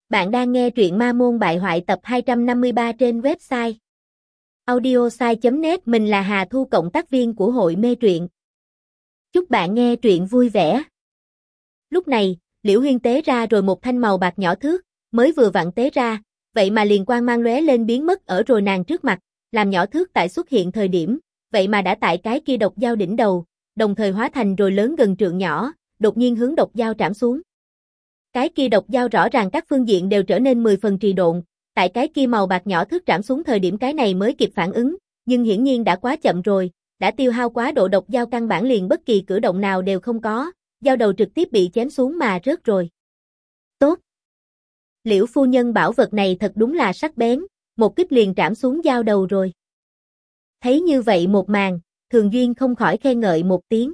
Bạn đang nghe truyện Ma Môn Bại Hoại tập 253 trên website audiosai.net. Mình là Hà Thu, cộng tác viên của hội mê truyện. Chúc bạn nghe truyện vui vẻ. Lúc này, Liễu Huyên tế ra rồi một thanh màu bạc nhỏ thước, mới vừa vặn tế ra, vậy mà liền quang mang lóe lên biến mất ở rồi nàng trước mặt, làm nhỏ thước tại xuất hiện thời điểm, vậy mà đã tại cái kia độc dao đỉnh đầu, đồng thời hóa thành rồi lớn gần trượng nhỏ, đột nhiên hướng độc dao trảm xuống. Cái kia độc dao rõ ràng các phương diện đều trở nên 10 phần trì độn, tại cái kia màu bạc nhỏ thước trảm xuống thời điểm cái này mới kịp phản ứng, nhưng hiển nhiên đã quá chậm rồi, đã tiêu hao quá độ, độc dao căn bản liền bất kỳ cử động nào đều không có, dao đầu trực tiếp bị chém xuống mà rớt rồi. Tốt! Liễu phu nhân bảo vật này thật đúng là sắc bén, một kích liền trảm xuống dao đầu rồi. Thấy như vậy một màn, Thường Duyên không khỏi khen ngợi một tiếng.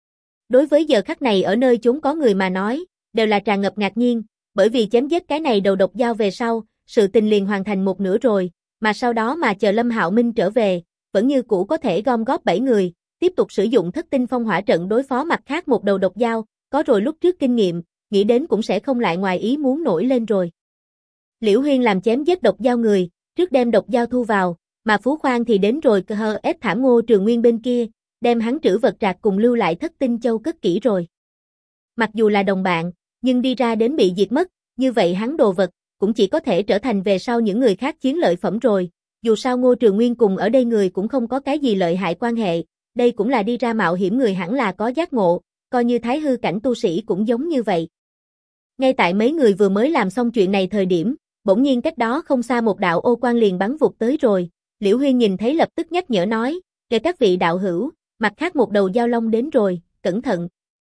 Đối với giờ khắc này ở nơi chốn có người mà nói, đều là tràn ngập ngạc nhiên, bởi vì chém giết cái này đầu độc dao về sau, sự tình liền hoàn thành một nửa rồi, mà sau đó mà chờ Lâm Hạo Minh trở về, vẫn như cũ có thể gom góp 7 người, tiếp tục sử dụng Thất Tinh Phong Hỏa trận đối phó mặt khác một đầu độc dao, có rồi lúc trước kinh nghiệm, nghĩ đến cũng sẽ không lại ngoài ý muốn nổi lên rồi. Liễu Huyên làm chém giết độc dao người, trước đem độc dao thu vào, mà Phú Khoan thì đến rồi ép thảm Ngô Trường Nguyên bên kia, đem hắn trữ vật trạc cùng lưu lại Thất Tinh Châu cất kỹ rồi. Mặc dù là đồng bạn, nhưng đi ra đến bị diệt mất, như vậy hắn đồ vật, cũng chỉ có thể trở thành về sau những người khác chiến lợi phẩm rồi, dù sao Ngô Trường Nguyên cùng ở đây người cũng không có cái gì lợi hại quan hệ, đây cũng là đi ra mạo hiểm người hẳn là có giác ngộ, coi như thái hư cảnh tu sĩ cũng giống như vậy. Ngay tại mấy người vừa mới làm xong chuyện này thời điểm, bỗng nhiên cách đó không xa một đạo ô quang liền bắn vụt tới rồi, Liễu Huyên nhìn thấy lập tức nhắc nhở nói, kể các vị đạo hữu, mặt khác một đầu dao long đến rồi, cẩn thận.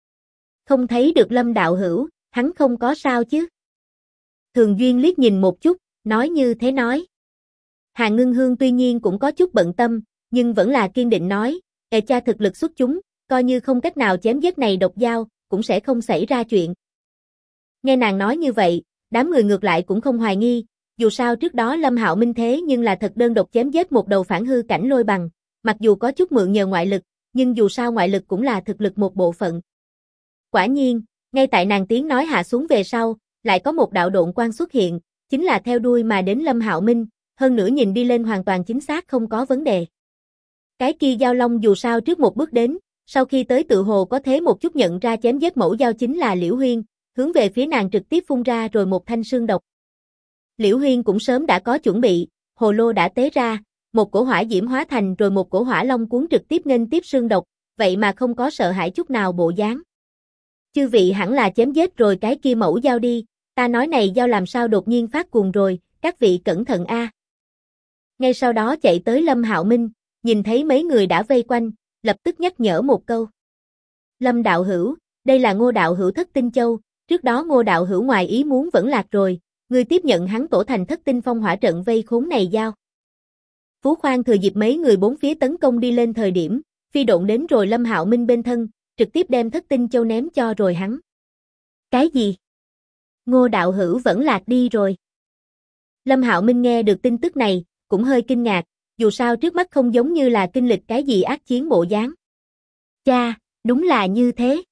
Không thấy được Lâm đạo hữu, hắn không có sao chứ? Thường Duyên liếc nhìn một chút, nói như thế nói. Hà Ngưng Hương tuy nhiên cũng có chút bận tâm, nhưng vẫn là kiên định nói, cha thực lực xuất chúng, coi như không cách nào chém giết này độc dao, cũng sẽ không xảy ra chuyện. Nghe nàng nói như vậy, đám người ngược lại cũng không hoài nghi, dù sao trước đó Lâm Hạo Minh thế nhưng là thật đơn độc chém giết một đầu phản hư cảnh lôi bằng, mặc dù có chút mượn nhờ ngoại lực, nhưng dù sao ngoại lực cũng là thực lực một bộ phận. Quả nhiên, ngay tại nàng tiếng nói hạ xuống về sau, lại có một đạo độn quang xuất hiện, chính là theo đuôi mà đến Lâm Hạo Minh, hơn nữa nhìn đi lên hoàn toàn chính xác không có vấn đề. Cái kia dao long dù sao trước một bước đến, sau khi tới tự hồ có thế một chút nhận ra chém giết mẫu dao chính là Liễu Huyên, hướng về phía nàng trực tiếp phun ra rồi một thanh sương độc. Liễu Huyên cũng sớm đã có chuẩn bị, hồ lô đã tế ra, một cổ hỏa diễm hóa thành rồi một cổ hỏa long cuốn trực tiếp nghênh tiếp sương độc, vậy mà không có sợ hãi chút nào bộ dáng. Chư vị hẳn là chém giết rồi cái kia mẫu dao đi, ta nói này dao làm sao đột nhiên phát cuồng rồi, các vị cẩn thận a. Ngay sau đó chạy tới Lâm Hạo Minh, nhìn thấy mấy người đã vây quanh, lập tức nhắc nhở một câu. Lâm đạo hữu, đây là Ngô đạo hữu Thất Tinh Châu, trước đó Ngô đạo hữu ngoài ý muốn vẫn lạc rồi, ngươi tiếp nhận hắn tổ thành Thất Tinh Phong Hỏa trận vây khốn này dao. Phú Khoan thừa dịp mấy người bốn phía tấn công đi lên thời điểm, phi độn đến rồi Lâm Hạo Minh bên thân, trực tiếp đem Thất Tinh Châu ném cho rồi hắn. Cái gì? Ngô đạo hữu vẫn lạc đi rồi. Lâm Hạo Minh nghe được tin tức này, cũng hơi kinh ngạc, dù sao trước mắt không giống như là kinh lịch cái gì ác chiến bộ dáng. Cha, đúng là như thế.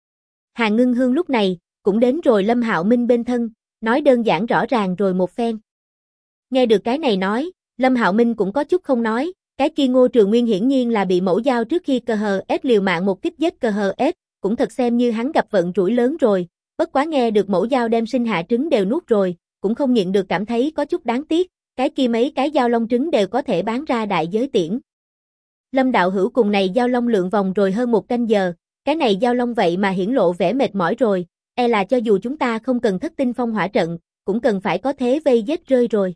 Hà Ngưng Hương lúc này, cũng đến rồi Lâm Hạo Minh bên thân, nói đơn giản rõ ràng rồi một phen. Nghe được cái này nói, Lâm Hạo Minh cũng có chút không nói, cái kia Ngô Trường Nguyên hiển nhiên là bị mẫu dao trước khi ép liều mạng một kích giết ép, cũng thật xem như hắn gặp vận rủi lớn rồi, bất quá nghe được mẫu dao đem sinh hạ trứng đều nuốt rồi, cũng không nhịn được cảm thấy có chút đáng tiếc, cái kia mấy cái dao long trứng đều có thể bán ra đại giới tiễn. Lâm đạo hữu cùng này dao long lượn vòng rồi hơn một canh giờ, cái này dao long vậy mà hiển lộ vẻ mệt mỏi rồi, e là cho dù chúng ta không cần Thất Tinh Phong Hỏa trận, cũng cần phải có thế vây giết rơi rồi.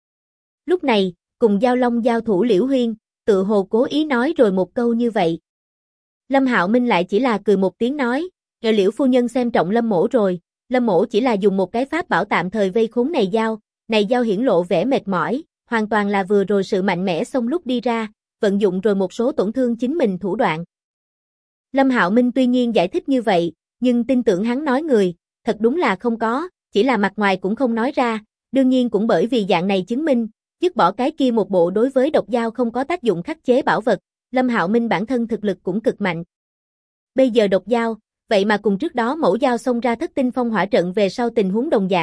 Lúc này, cùng dao long giao thủ Liễu Huyên, tự hồ cố ý nói rồi một câu như vậy. Lâm Hạo Minh lại chỉ là cười một tiếng nói, Liễu phu nhân xem trọng Lâm mỗ rồi, Lâm mỗ chỉ là dùng một cái pháp bảo tạm thời vây khốn này dao hiển lộ vẻ mệt mỏi, hoàn toàn là vừa rồi sự mạnh mẽ xông lúc đi ra, vận dụng rồi một số tổn thương chính mình thủ đoạn. Lâm Hạo Minh tuy nhiên giải thích như vậy, nhưng tin tưởng hắn nói người, thật đúng là không có, chỉ là mặt ngoài cũng không nói ra, đương nhiên cũng bởi vì dạng này chứng minh, dứt bỏ cái kia một bộ đối với độc dao không có tác dụng khắc chế bảo vật, Lâm Hạo Minh bản thân thực lực cũng cực mạnh. Bây giờ độc dao, vậy mà cùng trước đó mẫu dao xông ra Thất Tinh Phong Hỏa trận về sau tình huống đồng dạng,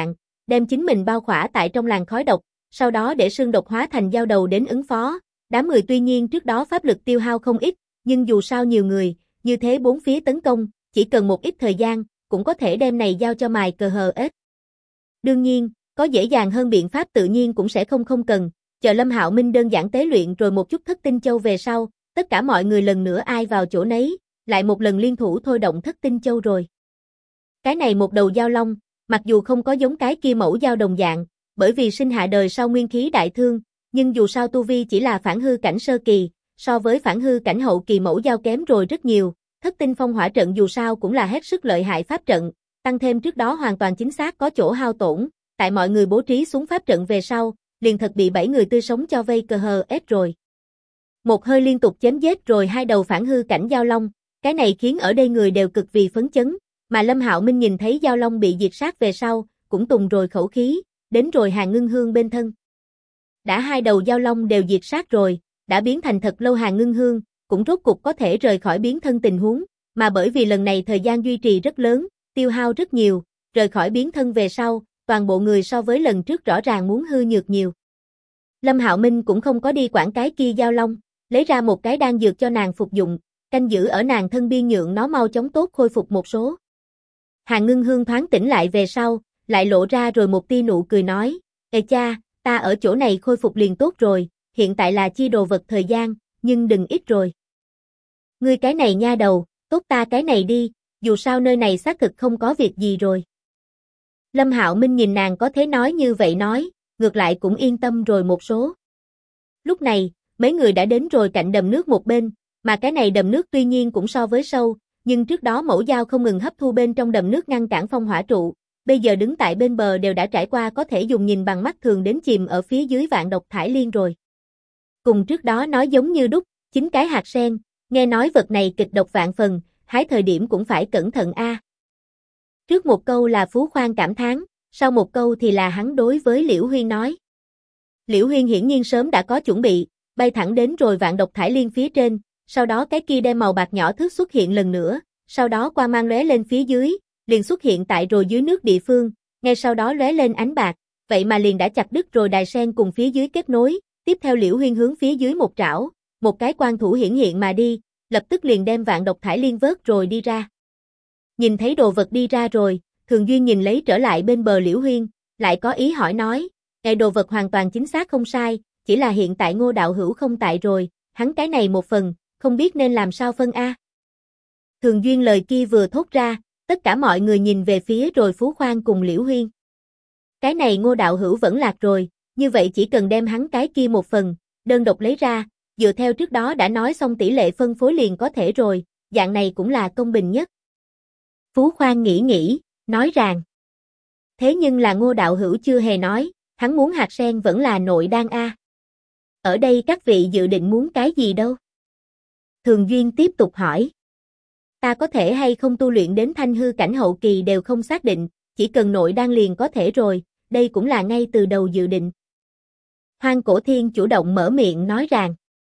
đem chính mình bao khỏa tại trong làn khói độc, sau đó để xương độc hóa thành dao đầu đến ứng phó. Đám người tuy nhiên trước đó pháp lực tiêu hao không ít, nhưng dù sao nhiều người, như thế bốn phía tấn công, chỉ cần một ít thời gian, cũng có thể đem này giao cho mài cờ hờ ết. Đương nhiên, có dễ dàng hơn biện pháp tự nhiên cũng sẽ không cần, chờ Lâm Hạo Minh đơn giản tế luyện rồi một chút thất tinh châu về sau, tất cả mọi người lần nữa ai vào chỗ nấy, lại một lần liên thủ thôi động thất tinh châu rồi. Cái này một đầu dao long, mặc dù không có giống cái kia mẫu dao đồng dạng, bởi vì sinh hạ đời sau nguyên khí đại thương, nhưng dù sao tu vi chỉ là phản hư cảnh sơ kỳ, so với phản hư cảnh hậu kỳ mẫu dao kém rồi rất nhiều, thất tinh phong hỏa trận dù sao cũng là hết sức lợi hại pháp trận, tăng thêm trước đó hoàn toàn chính xác có chỗ hao tổn, tại mọi người bố trí xuống pháp trận về sau, liền thật bị 7 người tươi sống cho vây cờ hờ ết rồi. Một hơi liên tục chém giết rồi hai đầu phản hư cảnh giao long, cái này khiến ở đây người đều cực vì phấn chấn, mà Lâm Hạo Minh nhìn thấy giao long bị diệt sát về sau, cũng tùng rồi khẩu khí, đến rồi Hàn Ngưng Hương bên thân. Đã hai đầu giao long đều diệt sát rồi, đã biến thành thật lâu Hàn Ngưng Hương, cũng rốt cục có thể rời khỏi biến thân tình huống, mà bởi vì lần này thời gian duy trì rất lớn, tiêu hao rất nhiều, rời khỏi biến thân về sau, toàn bộ người so với lần trước rõ ràng muốn hư nhược nhiều. Lâm Hạo Minh cũng không có đi quản cái kia giao long, lấy ra một cái đan dược cho nàng phục dụng, canh giữ ở nàng thân biên nhượng nó mau chóng tốt khôi phục một số. Hàn Ngưng Hương thoáng tỉnh lại về sau, lại lộ ra rồi một tia nụ cười nói, ê cha, ta ở chỗ này khôi phục liền tốt rồi, hiện tại là chia đồ vật thời gian, nhưng đừng ít rồi. Ngươi cái này nha đầu, tốt ta cái này đi, dù sao nơi này xác thực không có việc gì rồi. Lâm Hạo Minh nhìn nàng có thế nói như vậy nói, ngược lại cũng yên tâm rồi một số. Lúc này, mấy người đã đến rồi cạnh đầm nước một bên, mà cái này đầm nước tuy nhiên cũng so với sâu, nhưng trước đó mẫu dao không ngừng hấp thu bên trong đầm nước ngăn cản phong hỏa trụ, bây giờ đứng tại bên bờ đều đã trải qua có thể dùng nhìn bằng mắt thường đến chìm ở phía dưới vạn độc thải liên rồi. Cùng trước đó nói giống như đúc, 9 cái hạt sen, nghe nói vật này kịch độc vạn phần, hái thời điểm cũng phải cẩn thận a. Trước một câu là Phú Khoan cảm thán, sau một câu thì là hắn đối với Liễu Huyên nói. Liễu Huyên hiển nhiên sớm đã có chuẩn bị, bay thẳng đến rồi vạn độc thải liên phía trên, sau đó cái kia đem màu bạc nhỏ thước xuất hiện lần nữa, sau đó quang mang lóe lên phía dưới, liền xuất hiện tại rồi dưới nước địa phương, ngay sau đó lóe lên ánh bạc, vậy mà liền đã chặt đứt rồi đài sen cùng phía dưới kết nối, tiếp theo Liễu Huyên hướng phía dưới một trảo, một cái quang thủ hiển hiện mà đi, lập tức liền đem vạn độc thải liên vớt rồi đi ra. Nhìn thấy đồ vật đi ra rồi, Thường Duyên nhìn lấy trở lại bên bờ Liễu Huyên, lại có ý hỏi nói, "Ngài đồ vật hoàn toàn chính xác không sai, chỉ là hiện tại Ngô đạo hữu không tại rồi, hắn cái này một phần, không biết nên làm sao phân a." Thường Duyên lời kia vừa thốt ra, tất cả mọi người nhìn về phía rồi Phú Khoan cùng Liễu Huyên. Cái này Ngô đạo hữu vẫn lạc rồi, như vậy chỉ cần đem hắn cái kia một phần, đơn độc lấy ra, dựa theo trước đó đã nói xong tỷ lệ phân phối liền có thể rồi, dạng này cũng là công bình nhất. Phú Khoan nghĩ, nói rằng. Thế nhưng là Ngô đạo hữu chưa hề nói, hắn muốn hạt sen vẫn là nội đan a. Ở đây các vị dự định muốn cái gì đâu? Thường Duyên tiếp tục hỏi. Ta có thể hay không tu luyện đến thanh hư cảnh hậu kỳ đều không xác định, chỉ cần nội đan liền có thể rồi, đây cũng là ngay từ đầu dự định. Hoang Cổ Thiên chủ động mở miệng nói rằng.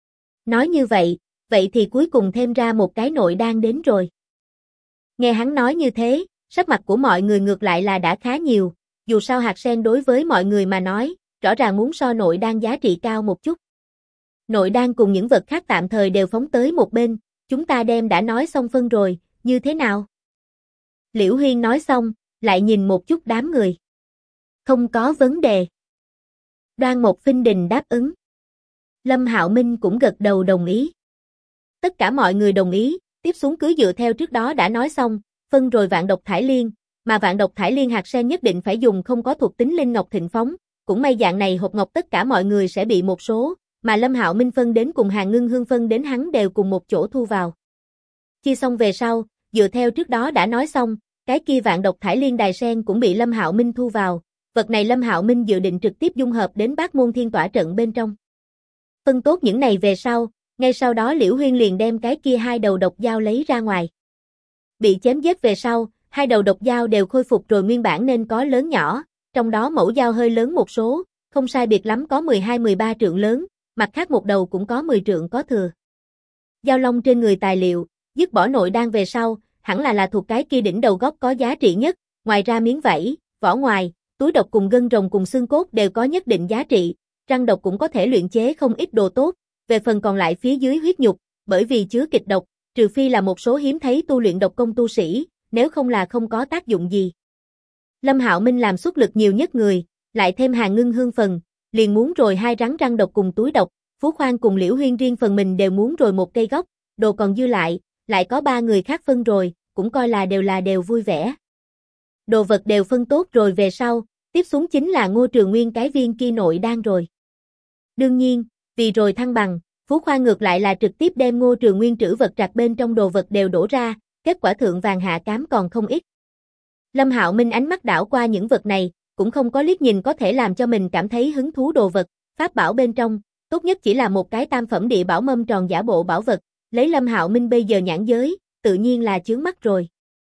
Nói như vậy thì cuối cùng thêm ra một cái nội đan đến rồi. Nghe hắn nói như thế, sắc mặt của mọi người ngược lại là đã khá nhiều, dù sao hạt sen đối với mọi người mà nói, rõ ràng muốn so nội đan giá trị cao một chút. Nội đan cùng những vật khác tạm thời đều phóng tới một bên, chúng ta đem đã nói xong phân rồi, như thế nào? Liễu Huyên nói xong, lại nhìn một chút đám người. Không có vấn đề. Đoan Mộc Phinh Đình đáp ứng. Lâm Hạo Minh cũng gật đầu đồng ý. Tất cả mọi người đồng ý, tiếp xuống cứ dựa theo trước đó đã nói xong, phân rồi vạn độc thải liên, mà vạn độc thải liên hạt sen nhất định phải dùng không có thuộc tính linh ngọc thịnh phóng, cũng may dạng này hộp ngọc tất cả mọi người sẽ bị một số, mà Lâm Hạo Minh phân đến cùng Hàn Ngưng Hương phân đến hắn đều cùng một chỗ thu vào. Chia xong về sau, dựa theo trước đó đã nói xong, cái kia vạn độc thải liên đài sen cũng bị Lâm Hạo Minh thu vào, vật này Lâm Hạo Minh dự định trực tiếp dung hợp đến Bát Môn Thiên Tỏa trận bên trong. Phân tốt những này về sau, ngay sau đó Liễu Huyên liền đem cái kia hai đầu độc dao lấy ra ngoài. Bị chém giết về sau, hai đầu độc dao đều khôi phục rồi nguyên bản nên có lớn nhỏ, trong đó mẫu dao hơi lớn một số, không sai biệt lắm có 12-13 trượng lớn, mặt khác một đầu cũng có 10 trượng có thừa. Dao long trên người tài liệu, dứt bỏ nội đan về sau, hẳn là thuộc cái kia đỉnh đầu góc có giá trị nhất, ngoài ra miếng vảy, vỏ ngoài, túi độc cùng gân rồng cùng xương cốt đều có nhất định giá trị, răng độc cũng có thể luyện chế không ít đồ tốt, về phần còn lại phía dưới huyết nhục, bởi vì chứa kịch độc, trừ phi là một số hiếm thấy tu luyện độc công tu sĩ, nếu không là không có tác dụng gì. Lâm Hạo Minh làm xuất lực nhiều nhất người, lại thêm Hàn Ngưng Hương phần, liền muốn rồi 2 rắn răng độc cùng túi độc, Phú Khoan cùng Liễu Huyên riêng phần mình đều muốn rồi một cây gốc, đồ còn dư lại có 3 người khác phân rồi, cũng coi là đều vui vẻ. Đồ vật đều phân tốt rồi về sau, tiếp xuống chính là Ngô Trường Nguyên cái viên kia nội đan rồi. Đương nhiên, vì rồi thăng bằng, Phú Khoan ngược lại là trực tiếp đem Ngô Trường Nguyên trữ vật trạc bên trong đồ vật đều đổ ra, kết quả thượng vàng hạ cám còn không ít. Lâm Hạo Minh ánh mắt đảo qua những vật này, cũng không có liếc nhìn có thể làm cho mình cảm thấy hứng thú đồ vật, pháp bảo bên trong, tốt nhất chỉ là một cái tam phẩm địa bảo mâm tròn giả bộ bảo vật, lấy Lâm Hạo Minh bây giờ nhãn giới, tự nhiên là chướng mắt rồi.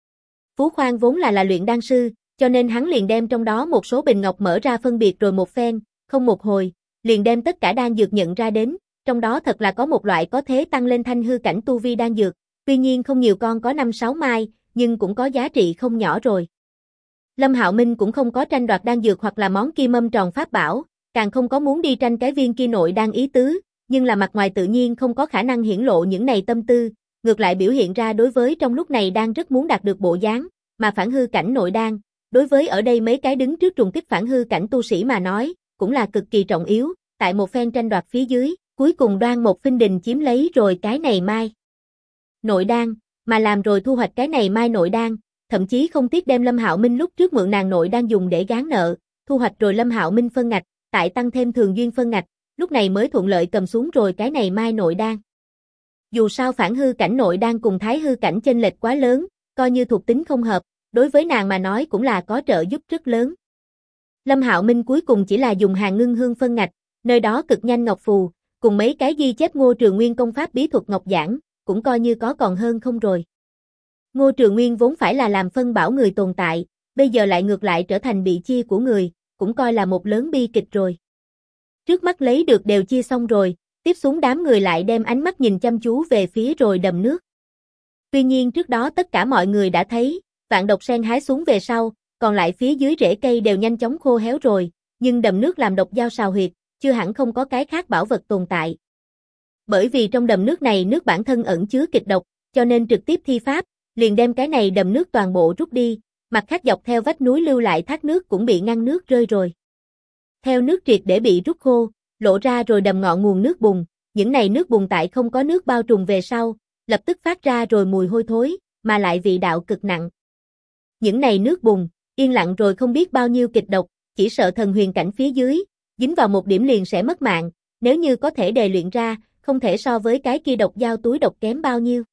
Phú Khoan vốn là luyện đan sư, cho nên hắn liền đem trong đó một số bình ngọc mở ra phân biệt rồi một phen, không một hồi, liền đem tất cả đan dược nhận ra đến, trong đó thật là có một loại có thể tăng lên thanh hư cảnh tu vi đan dược, tuy nhiên không nhiều con có 5-6 mai, nhưng cũng có giá trị không nhỏ rồi. Lâm Hạo Minh cũng không có tranh đoạt đan dược hoặc là món kia mâm tròn pháp bảo, càng không có muốn đi tranh cái viên kia nội đan ý tứ, nhưng là mặt ngoài tự nhiên không có khả năng hiển lộ những này tâm tư, ngược lại biểu hiện ra đối với trong lúc này đang rất muốn đạt được bộ dáng, mà phản hư cảnh nội đan, đối với ở đây mấy cái đứng trước trùng kích phản hư cảnh tu sĩ mà nói, cũng là cực kỳ trọng yếu, tại một phen tranh đoạt phía dưới, cuối cùng Đoan Mộc Phinh Đình chiếm lấy rồi cái này mai nội đan, mà làm rồi thu hoạch cái này mai nội đan, thậm chí không tiếc đem Lâm Hạo Minh lúc trước mượn nàng nội đan dùng để gán nợ, thu hoạch rồi Lâm Hạo Minh phân ngạch, tại tăng thêm Thường Duyên phân ngạch, lúc này mới thuận lợi cầm xuống rồi cái này mai nội đan. Dù sao phản hư cảnh nội đan cùng thái hư cảnh chênh lệch quá lớn, coi như thuộc tính không hợp, đối với nàng mà nói cũng là có trợ giúp rất lớn. Lâm Hạo Minh cuối cùng chỉ là dùng Hàn Ngưng Hương phân ngạch, nơi đó cực nhanh ngọc phù, cùng mấy cái ghi chép Ngô Trường Nguyên công pháp bí thuật ngọc giảng, cũng coi như có còn hơn không rồi. Ngô Trường Nguyên vốn phải là làm phân bảo người tồn tại, bây giờ lại ngược lại trở thành bị chia của người, cũng coi là một lớn bi kịch rồi. Trước mắt lấy được đều chia xong rồi, tiếp xuống đám người lại đem ánh mắt nhìn chăm chú về phía rồi đầm nước. Tuy nhiên trước đó tất cả mọi người đã thấy, vạn độc sen hái xuống về sau, còn lại phía dưới rễ cây đều nhanh chóng khô héo rồi, nhưng đầm nước làm độc dao sào huyệt, chưa hẳn không có cái khác bảo vật tồn tại. Bởi vì trong đầm nước này nước bản thân ẩn chứa kịch độc, cho nên trực tiếp thi pháp, liền đem cái này đầm nước toàn bộ rút đi, mặt khác dọc theo vách núi lưu lại thác nước cũng bị ngăn nước rơi rồi. Theo nước triệt để bị rút khô, lộ ra rồi đầm ngọn nguồn nước bùn, những này nước bùn tại không có nước bao trùm về sau, lập tức phát ra rồi mùi hôi thối, mà lại vị đạo cực nặng. Những này nước bùn, yên lặng rồi không biết bao nhiêu kịch độc, chỉ sợ thần huyền cảnh phía dưới, dính vào một điểm liền sẽ mất mạng, nếu như có thể đề luyện ra, không thể so với cái kia độc dao túi độc kém bao nhiêu.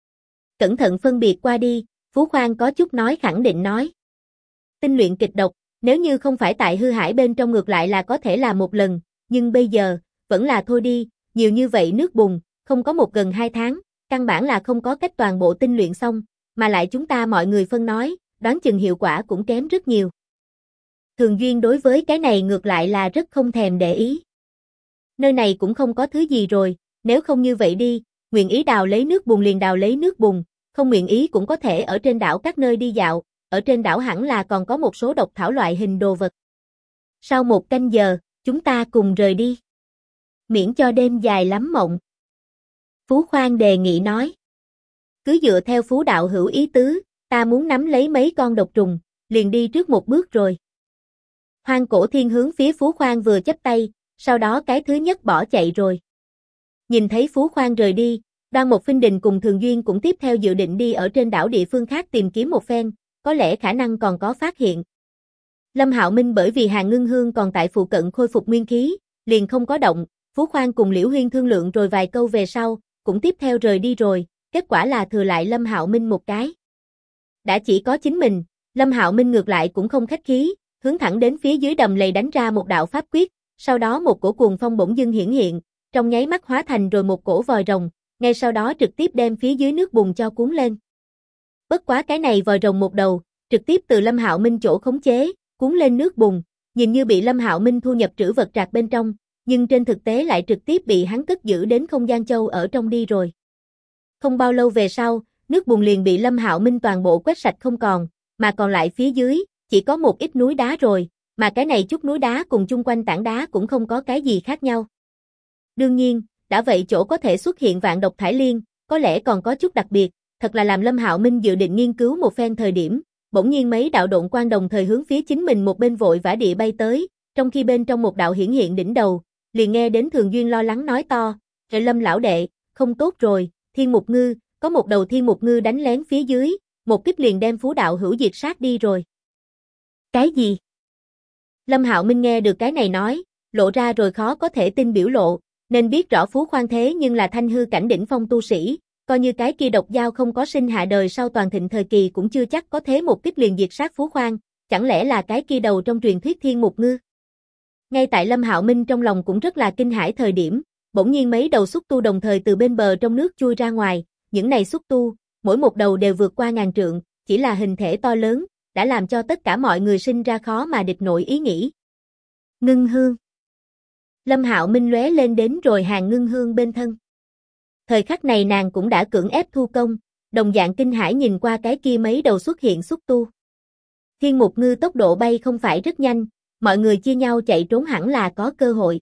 Cẩn thận phân biệt qua đi, Phú Khoan có chút nói khẳng định nói. Tinh luyện kịch độc, nếu như không phải tại hư hải bên trong ngược lại là có thể là một lần, nhưng bây giờ, vẫn là thôi đi, nhiều như vậy nước bùn, không có một gần 2 tháng, căn bản là không có cách toàn bộ tinh luyện xong, mà lại chúng ta mọi người phân nói, đoán chừng hiệu quả cũng kém rất nhiều. Thường Duyên đối với cái này ngược lại là rất không thèm để ý. Nơi này cũng không có thứ gì rồi, nếu không như vậy đi, nguyện ý đào lấy nước bùn liền đào lấy nước bùn, không nguyện ý cũng có thể ở trên đảo các nơi đi dạo, ở trên đảo hẳn là còn có một số độc thảo loại hình đồ vật. Sau 1 canh giờ, chúng ta cùng rời đi. Miễn cho đêm dài lắm mộng. Phú Khoan đề nghị nói. Cứ dựa theo Phú đạo hữu ý tứ, ta muốn nắm lấy mấy con độc trùng, liền đi trước một bước rồi. Hoang Cổ Thiên hướng phía Phú Khoan vừa chắp tay, sau đó cái thứ nhất bỏ chạy rồi. Nhìn thấy Phú Khoan rời đi, Đoan Mộc Phinh Đình cùng Thường Duyên cũng tiếp theo dự định đi ở trên đảo địa phương khác tìm kiếm một phen, có lẽ khả năng còn có phát hiện. Lâm Hạo Minh bởi vì Hàn Ngưng Hương còn tại phụ cận khôi phục nguyên khí, liền không có động, Phú Khoan cùng Liễu Huyên thương lượng rồi vài câu về sau, cũng tiếp theo rời đi rồi, kết quả là thừa lại Lâm Hạo Minh một cái. Đã chỉ có chính mình, Lâm Hạo Minh ngược lại cũng không khách khí, hướng thẳng đến phía dưới đầm lầy đánh ra một đạo pháp quyết, sau đó một cổ cuồng phong bỗng dưng hiển hiện, trong nháy mắt hóa thành rồi một cổ vòi rồng, ngay sau đó trực tiếp đem phía dưới nước bùn cho cuốn lên. Bất quá cái này vòi rồng một đầu, trực tiếp từ Lâm Hạo Minh chỗ khống chế, cuốn lên nước bùn, nhìn như bị Lâm Hạo Minh thu nhập trữ vật trạc bên trong, nhưng trên thực tế lại trực tiếp bị hắn cất giữ đến không gian châu ở trong đi rồi. Không bao lâu về sau, nước bùn liền bị Lâm Hạo Minh toàn bộ quét sạch không còn, mà còn lại phía dưới, chỉ có một ít núi đá rồi, mà cái này chút núi đá cùng chung quanh tảng đá cũng không có cái gì khác nhau. Đương nhiên, đã vậy chỗ có thể xuất hiện vạn độc thải liên, có lẽ còn có chút đặc biệt, thật là làm Lâm Hạo Minh dự định nghiên cứu một phen thời điểm, bỗng nhiên mấy đạo độn quang đồng thời hướng phía chính mình một bên vội vã địa bay tới, trong khi bên trong một đạo hiển hiện đỉnh đầu, liền nghe đến Thường Duyên lo lắng nói to, Lâm lão đệ, không tốt rồi, Thiên Mục Ngư, có một đầu Thiên Mục Ngư đánh lén phía dưới, một kích liền đem Phú đạo hữu diệt sát đi rồi. Cái gì? Lâm Hạo Minh nghe được cái này nói, lộ ra rồi khó có thể tin biểu lộ, nên biết rõ Phú Khoan thế nhưng là thanh hư cảnh đỉnh phong tu sĩ, coi như cái kia độc dao không có sinh hạ đời sau toàn thịnh thời kỳ cũng chưa chắc có thế một kích liền diệt sát Phú Khoan, chẳng lẽ là cái kia đầu trong truyền thuyết Thiên Mục Ngư? Ngay tại Lâm Hạo Minh trong lòng cũng rất là kinh hãi thời điểm, bỗng nhiên mấy đầu xúc tu đồng thời từ bên bờ trong nước chui ra ngoài, những này xúc tu, mỗi một đầu đều vượt qua ngàn trượng, chỉ là hình thể to lớn, đã làm cho tất cả mọi người sinh ra khó mà địch nổi ý nghĩ. Ngưng hương. Lâm Hạo Minh lóe lên đến rồi hàng ngưng hương bên thân. Thời khắc này nàng cũng đã cưỡng ép thu công, đồng dạng kinh hãi nhìn qua cái kia mấy đầu xuất hiện xúc tu. Thiên Mục Ngư tốc độ bay không phải rất nhanh, mọi người chia nhau chạy trốn hẳn là có cơ hội.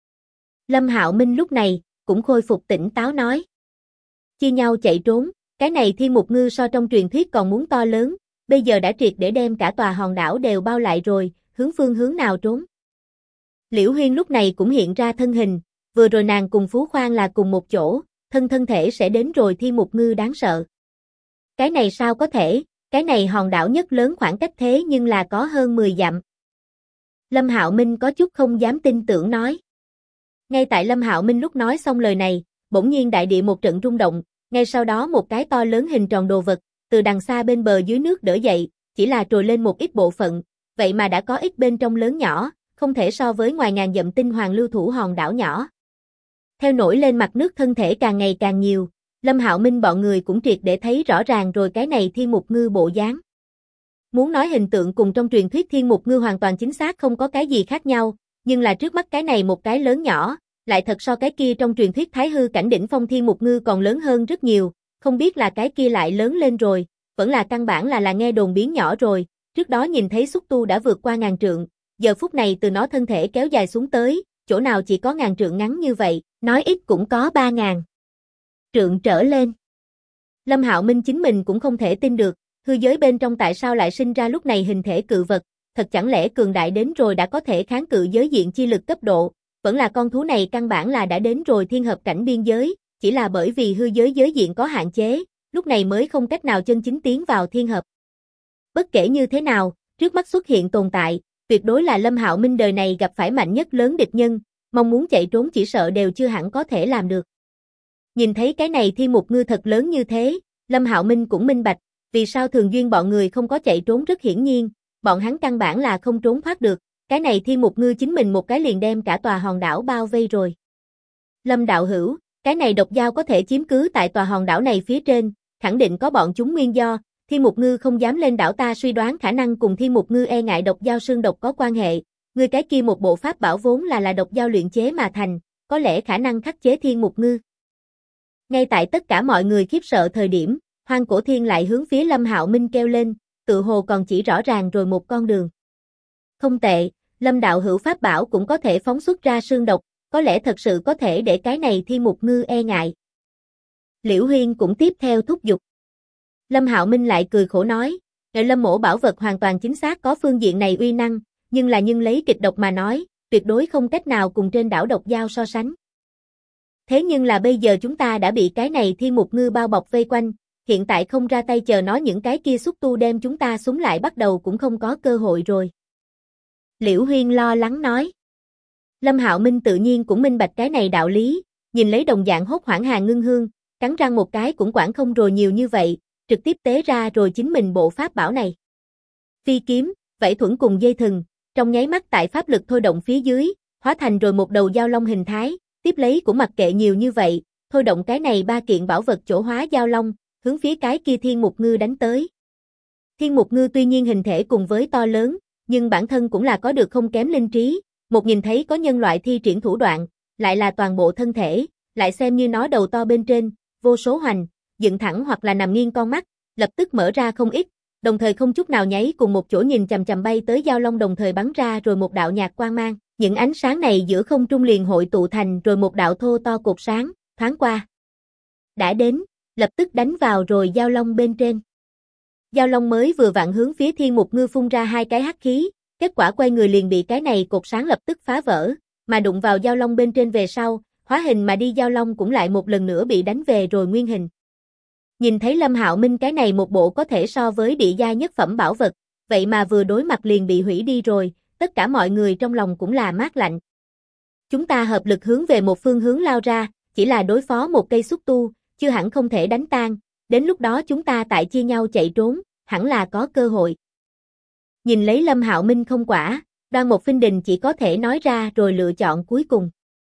Lâm Hạo Minh lúc này cũng khôi phục tỉnh táo nói. Chia nhau chạy trốn, cái này Thiên Mục Ngư so trong truyền thuyết còn muốn to lớn, bây giờ đã triệt để đem cả tòa hòn đảo đều bao lại rồi, hướng phương hướng nào trốn. Liễu Huyên lúc này cũng hiện ra thân hình, vừa rồi nàng cùng Phú Khoan là cùng một chỗ, thân thể sẽ đến rồi Thiên Mục Ngư đáng sợ. Cái này sao có thể, cái này hòn đảo nhất lớn khoảng cách thế nhưng là có hơn 10 dặm. Lâm Hạo Minh có chút không dám tin tưởng nói. Ngay tại Lâm Hạo Minh lúc nói xong lời này, bỗng nhiên đại địa một trận rung động, ngay sau đó một cái to lớn hình tròn đồ vật, từ đằng xa bên bờ dưới nước đỡ dậy, chỉ là trồi lên một ít bộ phận, vậy mà đã có ít bên trong lớn nhỏ, không thể so với ngoài ngàn dặm tinh hoàng lưu thủ hòn đảo nhỏ. Theo nổi lên mặt nước thân thể càng ngày càng nhiều, Lâm Hạo Minh bọn người cũng triệt để thấy rõ ràng rồi cái này Thiên Mục Ngư bộ dáng. Muốn nói hình tượng cùng trong truyền thuyết Thiên Mục Ngư hoàn toàn chính xác không có cái gì khác nhau, nhưng là trước mắt cái này một cái lớn nhỏ, lại thật so cái kia trong truyền thuyết Thái hư cảnh đỉnh phong Thiên Mục Ngư còn lớn hơn rất nhiều, không biết là cái kia lại lớn lên rồi, vẫn là căn bản là nghe đồn biến nhỏ rồi, trước đó nhìn thấy xúc tu đã vượt qua ngàn trượng, giờ phút này từ nó thân thể kéo dài xuống tới, chỗ nào chỉ có ngàn trượng ngắn như vậy, nói ít cũng có 3.000 trượng trở lên. Lâm Hạo Minh chính mình cũng không thể tin được, hư giới bên trong tại sao lại sinh ra lúc này hình thể cự vật, thật chẳng lẽ cường đại đến rồi đã có thể kháng cự giới diện chi lực cấp độ, vẫn là con thú này căn bản là đã đến rồi thiên hợp cảnh biên giới, chỉ là bởi vì hư giới giới diện có hạn chế, lúc này mới không cách nào chân chính tiến vào thiên hợp. Bất kể như thế nào, trước mắt xuất hiện tồn tại, tuyệt đối là Lâm Hạo Minh đời này gặp phải mạnh nhất lớn địch nhân, mong muốn chạy trốn chỉ sợ đều chưa hẳn có thể làm được. Nhìn thấy cái này Thiên Mục Ngư thật lớn như thế, Lâm Hạo Minh cũng minh bạch, vì sao Thường Duyên bọn người không có chạy trốn rất hiển nhiên, bọn hắn căn bản là không trốn thoát được, cái này Thiên Mục Ngư chính mình một cái liền đem cả tòa hòn đảo bao vây rồi. Lâm đạo hữu, cái này độc dao có thể chiếm cứ tại tòa hòn đảo này phía trên, khẳng định có bọn chúng nguyên do, Thiên Mục Ngư không dám lên đảo ta suy đoán khả năng cùng Thiên Mục Ngư e ngại độc dao xương độc có quan hệ, ngươi cái kia một bộ pháp bảo vốn là độc dao luyện chế mà thành, có lẽ khả năng khắc chế Thiên Mục Ngư. Ngay tại tất cả mọi người khiếp sợ thời điểm, Hoang Cổ Thiên lại hướng phía Lâm Hạo Minh kêu lên, tự hồ còn chỉ rõ ràng rồi một con đường. Không tệ, Lâm đạo hữu pháp bảo cũng có thể phóng xuất ra xương độc, có lẽ thật sự có thể để cái này Thiên Mục Ngư e ngại. Liễu Huyên cũng tiếp theo thúc giục. Lâm Hạo Minh lại cười khổ nói, Lâm mỗ bảo vật hoàn toàn chính xác có phương diện này uy năng, nhưng lấy kịch độc mà nói, tuyệt đối không cách nào cùng trên đảo độc dao so sánh. Thế nhưng là bây giờ chúng ta đã bị cái này Thiên Mục Ngư bao bọc vây quanh, hiện tại không ra tay chờ nó những cái kia xúc tu đem chúng ta súng lại bắt đầu cũng không có cơ hội rồi. Liễu Huyên lo lắng nói. Lâm Hạo Minh tự nhiên cũng minh bạch cái này đạo lý, nhìn lấy đồng dạng hốt hoảng Hàng Ngưng Hương, cắn răng một cái cũng quản không rồi nhiều như vậy, trực tiếp tế ra rồi chính mình bộ pháp bảo này. Phi kiếm, vảy thuẫn cùng dây thừng, trong nháy mắt tại pháp lực thôi động phía dưới, hóa thành rồi một đầu dao long hình thái, tiếp lấy cũng mặc kệ nhiều như vậy, thôi động cái này 3 kiện bảo vật chỗ hóa dao long, hướng phía cái kia Thiên Mục Ngư đánh tới. Thiên Mục Ngư tuy nhiên hình thể cùng với to lớn, nhưng bản thân cũng là có được không kém linh trí, một nhìn thấy có nhân loại thi triển thủ đoạn, lại là toàn bộ thân thể, lại xem như nó đầu to bên trên, vô số hoành, dựng thẳng hoặc là nằm nghiêng con mắt, lập tức mở ra không ít, đồng thời không chút nào nháy cùng một chỗ nhìn chằm chằm bay tới Dao Long đồng thời bắn ra rồi một đạo nhạt quang mang. Những ánh sáng này giữa không trung liền hội tụ thành rồi một đạo thô to cột sáng, thoáng qua. Đã đến, lập tức đánh vào rồi Dao Long bên trên. Dao Long mới vừa vặn hướng phía Thiên Mục Ngư phun ra hai cái hắc khí, kết quả quay người liền bị cái này cột sáng lập tức phá vỡ, mà đụng vào Dao Long bên trên về sau, hóa hình mà đi Dao Long cũng lại một lần nữa bị đánh về rồi nguyên hình. Nhìn thấy Lâm Hạo Minh cái này một bộ có thể so với địa giai nhất phẩm bảo vật, vậy mà vừa đối mặt liền bị hủy đi rồi, tất cả mọi người trong lòng cũng là mát lạnh. Chúng ta hợp lực hướng về một phương hướng lao ra, chỉ là đối phó một cây xúc tu, chưa hẳn không thể đánh tan, đến lúc đó chúng ta tại chia nhau chạy trốn, hẳn là có cơ hội. Nhìn lấy Lâm Hạo Minh không quả, Đoan Mộc Phinh Đình chỉ có thể nói ra rồi lựa chọn cuối cùng.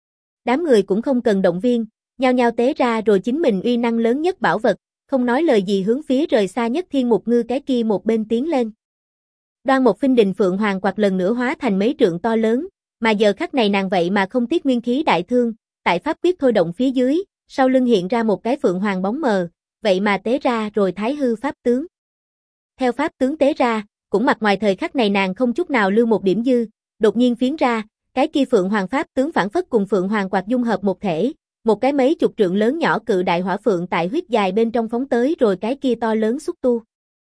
Đám người cũng không cần động viên, nhao nhao tế ra rồi chính mình uy năng lớn nhất bảo vật, không nói lời gì hướng phía rời xa nhất Thiên Mục Ngư cái kia một bên tiến lên. Đoan Mộc Phinh Đình Phượng Hoàng quạt lần nữa hóa thành mấy trượng to lớn, mà giờ khắc này nàng vậy mà không tiếc nguyên khí đại thương, tại pháp quyết thôi động phía dưới, sau lưng hiện ra một cái Phượng Hoàng bóng mờ, vậy mà tế ra rồi Thái Hư pháp tướng. Theo pháp tướng tế ra, cũng mặt ngoài thời khắc này nàng không chút nào lưu một điểm dư, đột nhiên phiến ra, cái kia Phượng Hoàng pháp tướng phản phất cùng Phượng Hoàng quạt dung hợp một thể, một cái mấy chục trượng lớn nhỏ cự đại hỏa phượng tại huyết dài bên trong phóng tới rồi cái kia to lớn xúc tu.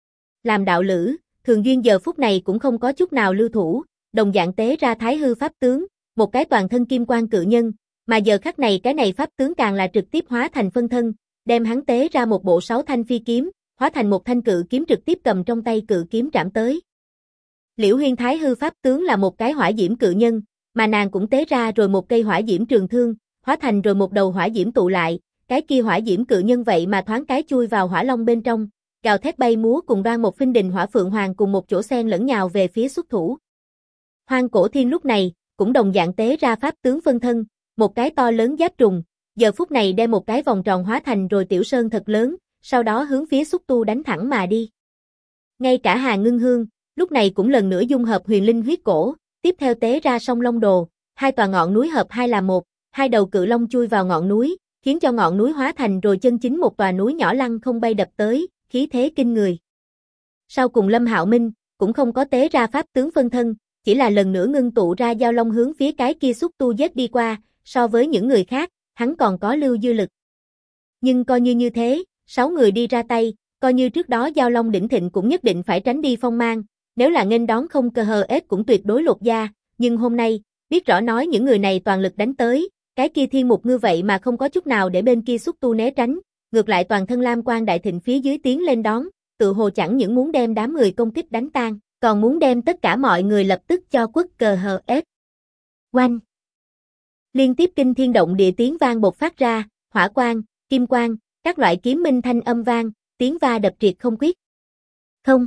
Làm đạo lữ, Thường Duyên giờ phút này cũng không có chút nào lưu thủ, đồng dạng tế ra Thái Hư pháp tướng, một cái toàn thân kim quang cự nhân, mà giờ khắc này cái này pháp tướng càng là trực tiếp hóa thành phân thân, đem hắn tế ra một bộ 6 thanh phi kiếm, hóa thành một thanh cự kiếm trực tiếp cầm trong tay cự kiếm trảm tới. Liễu Huyên Thái Hư pháp tướng là một cái hỏa diễm cự nhân, mà nàng cũng tế ra rồi một cây hỏa diễm trường thương, hóa thành rồi một đầu hỏa diễm tụ lại, cái kia hỏa diễm cự nhân vậy mà thoáng cái chui vào hỏa long bên trong, gào thét bay múa cùng Đoan Mộc Phinh Đình Hỏa Phượng Hoàng cùng một chỗ xen lẫn nhào về phía xuất thủ. Hoang Cổ Thiên lúc này cũng đồng dạng tế ra pháp tướng phân thân, một cái to lớn giáp trùng, giờ phút này đem một cái vòng tròn hóa thành rồi tiểu sơn thật lớn, sau đó hướng phía xúc tu đánh thẳng mà đi. Ngay cả Hà Ngưng Hương, lúc này cũng lần nữa dung hợp huyền linh huyết cổ, tiếp theo tế ra Song Long Đồ, hai tòa ngọn núi hợp hai là một, hai đầu cự long chui vào ngọn núi, khiến cho ngọn núi hóa thành rồi chân chính một tòa núi nhỏ lăng không bay đập tới, khí thế kinh người. Sau cùng Lâm Hạo Minh cũng không có tế ra pháp tướng phân thân, chỉ là lần nữa ngưng tụ ra Dao Long hướng phía cái kia xúc tu giết đi qua, so với những người khác, hắn còn có lưu dư lực. Nhưng coi như thế, 6 người đi ra tay, coi như trước đó Dao Long đỉnh thịnh cũng nhất định phải tránh đi phong mang, nếu là nghênh đón không cơ hờ ết cũng tuyệt đối lột da, nhưng hôm nay, biết rõ nói những người này toàn lực đánh tới, cái kia Thiên Mục Ngư vậy mà không có chút nào để bên kia xúc tu né tránh, ngược lại toàn thân lam quang đại thịnh phía dưới tiến lên đón, tự hồ chẳng những muốn đem đám người công kích đánh tan, còn muốn đem tất cả mọi người lập tức cho quất cờ hờ ết. Oanh! Liên tiếp kinh thiên động địa tiếng vang bộc phát ra, hỏa quang, kim quang, các loại kiếm minh thanh âm vang, tiếng va đập triệt không quyết. Không!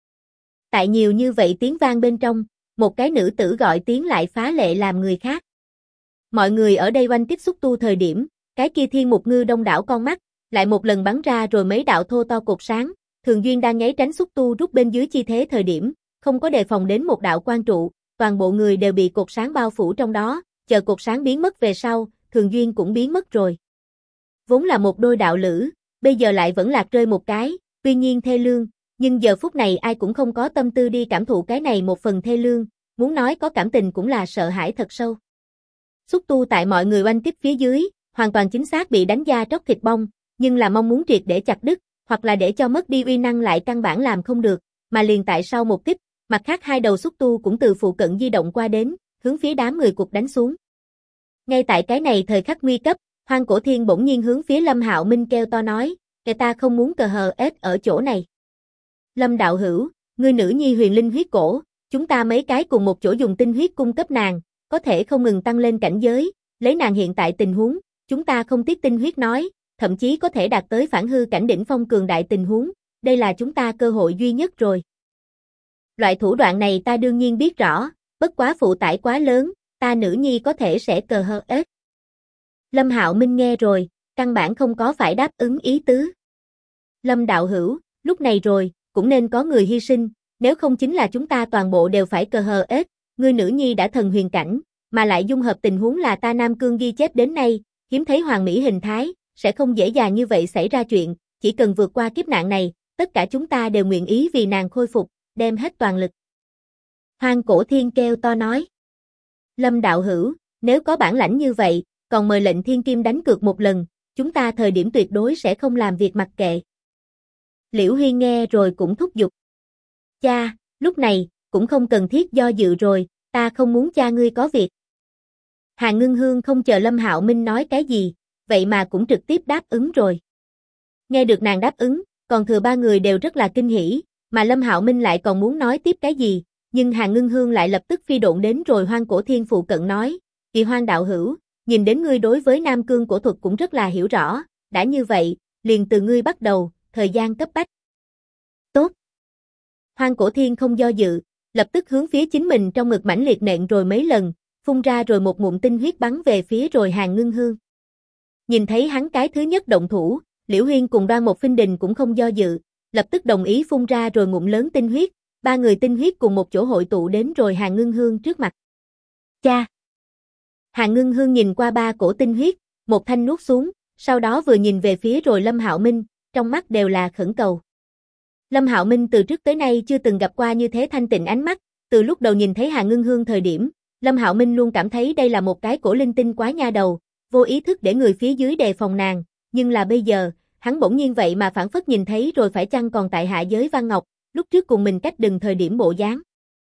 Tại nhiều như vậy tiếng vang bên trong, một cái nữ tử gọi tiếng lại phá lệ làm người khác. Mọi người ở đây oanh kích xúc tu thời điểm, cái kia Thiên Mục Ngư đông đảo con mắt, lại một lần bắn ra rồi mấy đạo thô to cột sáng, Thường Duyên đang nháy tránh xúc tu rút bên dưới chi thế thời điểm, không có đề phòng đến một đạo quan trụ, toàn bộ người đều bị cột sáng bao phủ trong đó, chờ cột sáng biến mất về sau, Thường Duyên cũng biến mất rồi. Vốn là một đôi đạo lữ, bây giờ lại vẫn lạc rơi một cái, tuy nhiên thê lương, nhưng giờ phút này ai cũng không có tâm tư đi cảm thụ cái này một phần thê lương, muốn nói có cảm tình cũng là sợ hãi thật sâu. Xúc tu tại mọi người oanh kích phía dưới, hoàn toàn chính xác bị đánh da tróc thịt bong, nhưng là mong muốn triệt để chặt đứt, hoặc là để cho mất đi uy năng lại căn bản làm không được, mà liền tại sau một kích, mặt khác hai đầu xúc tu cũng từ phụ cận di động qua đến, hướng phía đám người cuộc đánh xuống. Ngay tại cái này thời khắc nguy cấp, Hoang Cổ Thiên bỗng nhiên hướng phía Lâm Hạo Minh kêu to nói, người ta không muốn cờ hờ ết ở chỗ này. Lâm đạo hữu, ngươi nữ nhi huyền linh huyết cổ, chúng ta mấy cái cùng một chỗ dùng tinh huyết cung cấp nàng, có thể không ngừng tăng lên cảnh giới, lấy nàng hiện tại tình huống, chúng ta không tiếc tinh huyết nói, thậm chí có thể đạt tới phản hư cảnh đỉnh phong cường đại tình huống, đây là chúng ta cơ hội duy nhất rồi. Loại thủ đoạn này ta đương nhiên biết rõ, bất quá phụ tải quá lớn, ta nữ nhi có thể sẽ cờ hờ ết. Lâm Hạo Minh nghe rồi, căn bản không có phải đáp ứng ý tứ. Lâm đạo hữu, lúc này rồi, cũng nên có người hy sinh, nếu không chính là chúng ta toàn bộ đều phải cờ hờ ết, ngươi nữ nhi đã thần huyền cảnh, mà lại dung hợp tình huống là ta Nam Cương ghi chép đến nay, hiếm thấy hoàng mỹ hình thái, sẽ không dễ dàng như vậy xảy ra chuyện, chỉ cần vượt qua kiếp nạn này, tất cả chúng ta đều nguyện ý vì nàng khôi phục, đem hết toàn lực. Hoang Cổ Thiên kêu to nói. Lâm đạo hữu, nếu có bản lãnh như vậy, còn mời lệnh thiên kim đánh cược một lần, chúng ta thời điểm tuyệt đối sẽ không làm việc mặc kệ. Liễu Huy nghe rồi cũng thúc giục. Cha, lúc này, cũng không cần thiết do dự rồi, ta không muốn cha ngươi có việc. Hà Ngưng Hương không chờ Lâm Hạo Minh nói cái gì, vậy mà cũng trực tiếp đáp ứng rồi. Nghe được nàng đáp ứng, còn thừa ba người đều rất là kinh hỉ, mà Lâm Hạo Minh lại còn muốn nói tiếp cái gì, nhưng Hà Ngưng Hương lại lập tức phi độn đến rồi Hoang Cổ Thiên phụ cận nói, Kỳ Hoang đạo hữu, nhìn đến ngươi đối với Nam Cương cổ thuật cũng rất là hiểu rõ, đã như vậy, liền từ ngươi bắt đầu, thời gian cấp bách. Tốt. Hoang Cổ Thiên không do dự, lập tức hướng phía chính mình trong ngực mãnh liệt nện rồi mấy lần, phun ra rồi một ngụm tinh huyết bắn về phía rồi Hà Ngưng Hương. Nhìn thấy hắn cái thứ nhất động thủ, Liễu Huyên cùng Đoan Một Phinh Đình cũng không do dự, lập tức đồng ý phun ra rồi ngụm lớn tinh huyết, ba người tinh huyết cùng một chỗ hội tụ đến rồi Hà Ngưng Hương trước mặt. Cha! Hà Ngưng Hương nhìn qua ba cổ tinh huyết, một thanh nuốt xuống, sau đó vừa nhìn về phía rồi Lâm Hạo Minh, trong mắt đều là khẩn cầu. Lâm Hạo Minh từ trước tới nay chưa từng gặp qua như thế thanh tịnh ánh mắt, từ lúc đầu nhìn thấy Hà Ngưng Hương thời điểm, Lâm Hạo Minh luôn cảm thấy đây là một cái cổ linh tinh quá nha đầu, vô ý thức để người phía dưới đề phòng nàng, nhưng là bây giờ, hắn bỗng nhiên vậy mà phản phất nhìn thấy rồi phải chăng còn tại hạ giới Văn Ngọc, lúc trước cùng mình cách đừng thời điểm bộ dáng.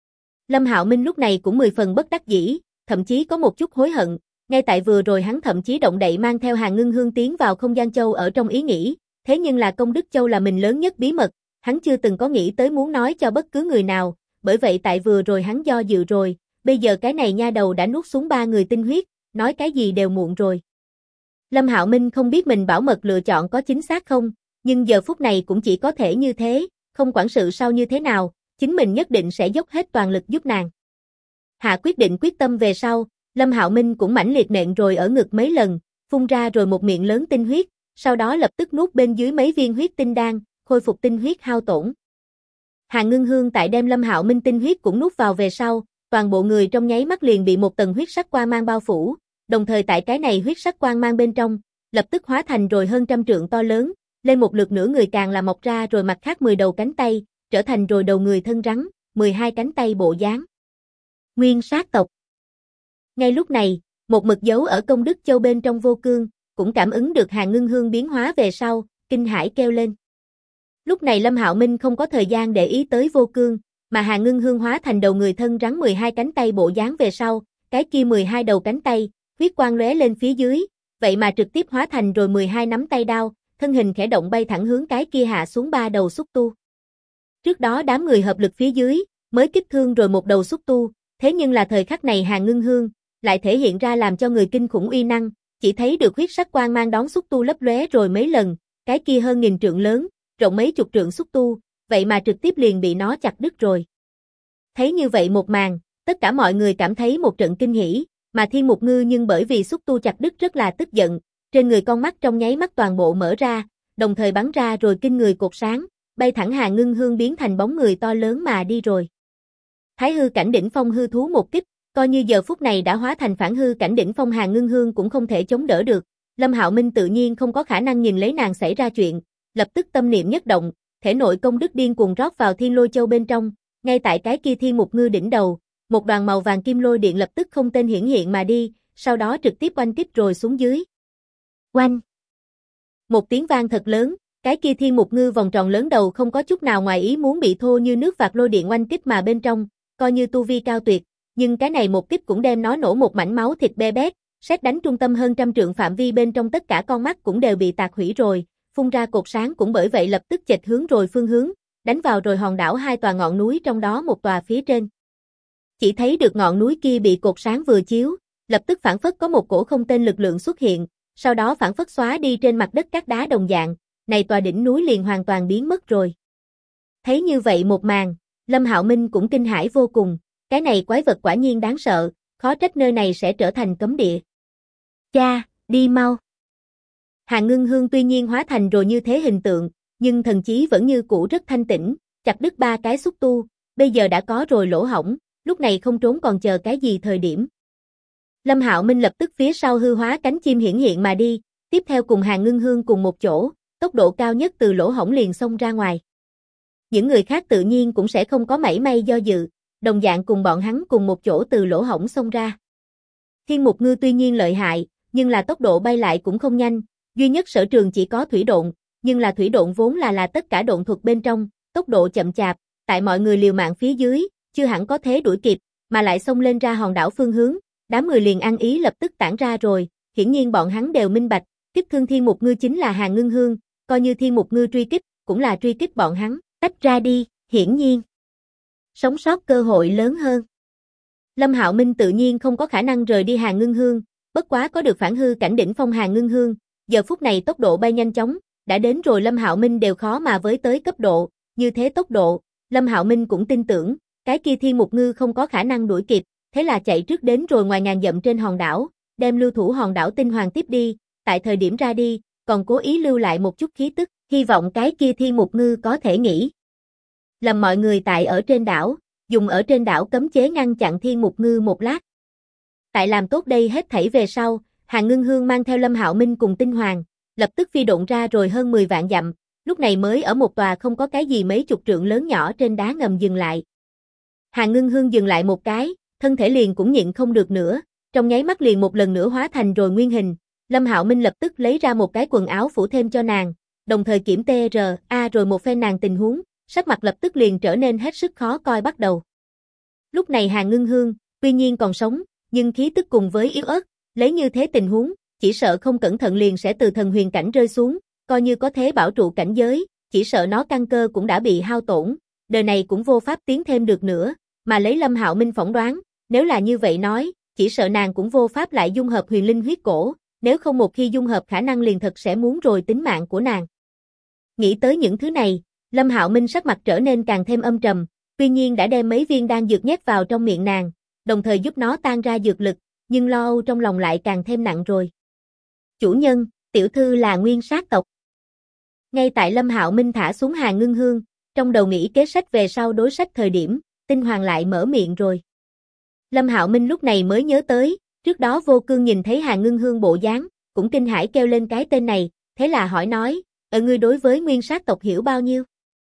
Lâm Hạo Minh lúc này cũng 10 phần bất đắc dĩ, thậm chí có một chút hối hận, ngay tại vừa rồi hắn thậm chí động đậy mang theo Hà Ngưng Hương tiến vào không gian châu ở trong ý nghĩ, thế nhưng là công đức châu là mình lớn nhất bí mật, hắn chưa từng có nghĩ tới muốn nói cho bất cứ người nào, bởi vậy tại vừa rồi hắn do dự rồi, bây giờ cái này nha đầu đã nuốt xuống ba người tinh huyết, nói cái gì đều muộn rồi. Lâm Hạo Minh không biết mình bảo mật lựa chọn có chính xác không, nhưng giờ phút này cũng chỉ có thể như thế, không quản sự sau như thế nào, chính mình nhất định sẽ dốc hết toàn lực giúp nàng. Hạ quyết định quyết tâm về sau, Lâm Hạo Minh cũng mãnh liệt nện rồi ở ngực mấy lần, phun ra rồi một miệng lớn tinh huyết, sau đó lập tức nuốt bên dưới mấy viên huyết tinh đan, khôi phục tinh huyết hao tổn. Hà Ngưng Hương tại đem Lâm Hạo Minh tinh huyết cũng nuốt vào về sau, toàn bộ người trong nháy mắt liền bị một tầng huyết sắc quang mang bao phủ, đồng thời tại cái này huyết sắc quang mang bên trong, lập tức hóa thành rồi hơn trăm trượng to lớn, lên một lượt nửa người càng là mọc ra rồi mặt khác 10 đầu cánh tay, trở thành rồi đầu người thân rắn, 12 cánh tay bộ dáng. Nguyên sát tộc. Ngay lúc này, một mực dấu ở công đức châu bên trong Vô Cương, cũng cảm ứng được Hà Ngưng Hương biến hóa về sau, kinh hãi kêu lên. Lúc này Lâm Hạo Minh không có thời gian để ý tới Vô Cương, mà Hà Ngưng Hương hóa thành đầu người thân rắn 12 cánh tay bộ dáng về sau, cái kia 12 đầu cánh tay, huyết quang lóe lên phía dưới, vậy mà trực tiếp hóa thành rồi 12 nắm tay đao, thân hình khẽ động bay thẳng hướng cái kia hạ xuống ba đầu xúc tu. Trước đó đám người hợp lực phía dưới, mới kích thương rồi một đầu xúc tu, thế nhưng là thời khắc này Hà Ngưng Hương lại thể hiện ra làm cho người kinh khủng uy năng, chỉ thấy được huyết sắc quang mang đón xúc tu lấp lóe rồi mấy lần, cái kia hơn 1000 trượng lớn, rộng mấy chục trượng xúc tu, vậy mà trực tiếp liền bị nó chặt đứt rồi. Thấy như vậy một màn, tất cả mọi người cảm thấy một trận kinh hỉ, mà Thiên Mục Ngư nhưng bởi vì xúc tu chặt đứt rất là tức giận, trên người con mắt trong nháy mắt toàn bộ mở ra, đồng thời bắn ra rồi kinh người cột sáng, bay thẳng Hà Ngưng Hương biến thành bóng người to lớn mà đi rồi. Thái hư cảnh đỉnh phong hư thú một kích, coi như giờ phút này đã hóa thành phản hư cảnh đỉnh phong Hà Ngưng Hương cũng không thể chống đỡ được. Lâm Hạo Minh tự nhiên không có khả năng nhìn lấy nàng xảy ra chuyện, lập tức tâm niệm nhất động, thể nội công đức điên cuồng rót vào Thiên Lôi Châu bên trong, ngay tại cái kia Thiên Mục Ngư đỉnh đầu, một đoàn màu vàng kim lôi điện lập tức không tên hiển hiện mà đi, sau đó trực tiếp oanh kích rồi xuống dưới. Oanh! Một tiếng vang thật lớn, cái kia Thiên Mục Ngư vòng tròn lớn đầu không có chút nào ngoài ý muốn bị thô như nước vạc lôi điện oanh kích mà bên trong, coi như tu vi cao tuyệt, nhưng cái này một kích cũng đem nó nổ một mảnh máu thịt be bét, sét đánh trung tâm hơn trăm trượng phạm vi bên trong tất cả con mắt cũng đều bị tạc hủy rồi, phun ra cột sáng cũng bởi vậy lập tức chệch hướng rồi phương hướng, đánh vào rồi hòn đảo hai tòa ngọn núi trong đó một tòa phía trên. Chỉ thấy được ngọn núi kia bị cột sáng vừa chiếu, lập tức phảng phất có một cổ không tên lực lượng xuất hiện, sau đó phảng phất xóa đi trên mặt đất các đá đồng dạng, này tòa đỉnh núi liền hoàn toàn biến mất rồi. Thấy như vậy một màn, Lâm Hạo Minh cũng kinh hãi vô cùng, cái này quái vật quả nhiên đáng sợ, khó trách nơi này sẽ trở thành cấm địa. Cha, đi mau. Hà Ngưng Hương tuy nhiên hóa thành rồi như thế hình tượng, nhưng thần trí vẫn như cũ rất thanh tĩnh, chặt đứt ba cái xúc tu, bây giờ đã có rồi lỗ hổng, lúc này không trốn còn chờ cái gì thời điểm. Lâm Hạo Minh lập tức phía sau hư hóa cánh chim hiển hiện mà đi, tiếp theo cùng Hà Ngưng Hương cùng một chỗ, tốc độ cao nhất từ lỗ hổng liền xông ra ngoài. Những người khác tự nhiên cũng sẽ không có mảy may do dự, đồng dạng cùng bọn hắn cùng một chỗ từ lỗ hổng xông ra. Thiên Mục Ngư tuy nhiên lợi hại, nhưng là tốc độ bay lại cũng không nhanh, duy nhất sở trường chỉ có thủy độn, nhưng là thủy độn vốn là tất cả độn thuật bên trong, tốc độ chậm chạp, tại mọi người liều mạng phía dưới, chưa hẳn có thế đuổi kịp, mà lại xông lên ra hòn đảo phương hướng, đám người liền ăn ý lập tức tản ra rồi, hiển nhiên bọn hắn đều minh bạch, kích thương Thiên Mục Ngư chính là Hàn Ngưng Hương, coi như Thiên Mục Ngư truy kích, cũng là truy kích bọn hắn, tách ra đi, hiển nhiên. Sống sót cơ hội lớn hơn. Lâm Hạo Minh tự nhiên không có khả năng rời đi Hàn Ngưng Hương, bất quá có được phản hư cảnh đỉnh phong Hàn Ngưng Hương, giờ phút này tốc độ bay nhanh chóng, đã đến rồi Lâm Hạo Minh đều khó mà với tới cấp độ, như thế tốc độ, Lâm Hạo Minh cũng tin tưởng, cái kia Thiên Mục Ngư không có khả năng đuổi kịp, thế là chạy trước đến rồi ngoài ngàn dặm trên hòn đảo, đem lưu thủ hòn đảo tinh hoàng tiếp đi, tại thời điểm ra đi, còn cố ý lưu lại một chút khí tức, hy vọng cái kia Thiên Mục Ngư có thể nghỉ. Lầm mọi người tại ở trên đảo, dùng ở trên đảo cấm chế ngăn chặn Thiên Mục Ngư một lát. Tại làm tốt đây hết thảy về sau, Hàn Ngưng Hương mang theo Lâm Hạo Minh cùng Tinh Hoàng, lập tức phi độn ra rồi hơn 10 vạn dặm, lúc này mới ở một tòa không có cái gì mấy chục trượng lớn nhỏ trên đá ngầm dừng lại. Hàn Ngưng Hương dừng lại một cái, thân thể liền cũng nhịn không được nữa, trong nháy mắt liền một lần nữa hóa thành rồi nguyên hình. Lâm Hạo Minh lập tức lấy ra một cái quần áo phủ thêm cho nàng, đồng thời kiểm TRA rồi một phen nàng tình huống, sắc mặt lập tức liền trở nên hết sức khó coi bắt đầu. Lúc này Hàn Ngưng Hương, tuy nhiên còn sống, nhưng khí tức cùng với yếu ớt, lấy như thế tình huống, chỉ sợ không cẩn thận liền sẽ từ thần huyền cảnh rơi xuống, coi như có thế bảo trụ cảnh giới, chỉ sợ nó căn cơ cũng đã bị hao tổn, đời này cũng vô pháp tiến thêm được nữa, mà lấy Lâm Hạo Minh phỏng đoán, nếu là như vậy nói, chỉ sợ nàng cũng vô pháp lại dung hợp huyền linh huyết cổ, nếu không một khi dung hợp khả năng liền thật sẽ muốn rồi tính mạng của nàng. Nghĩ tới những thứ này, Lâm Hạo Minh sắc mặt trở nên càng thêm âm trầm, tuy nhiên đã đem mấy viên đan dược nhét vào trong miệng nàng, đồng thời giúp nó tan ra dược lực, nhưng lo âu trong lòng lại càng thêm nặng rồi. Chủ nhân, tiểu thư là nguyên sát tộc. Ngay tại Lâm Hạo Minh thả xuống Hàn Ngưng Hương, trong đầu nghĩ kế sách về sau đối sách thời điểm, Tinh Hoàng lại mở miệng rồi. Lâm Hạo Minh lúc này mới nhớ tới, trước đó Vô Cương nhìn thấy Hàn Ngưng Hương bộ dáng, cũng kinh hãi kêu lên cái tên này, thế là hỏi nói, ngươi đối với nguyên sát tộc hiểu bao nhiêu?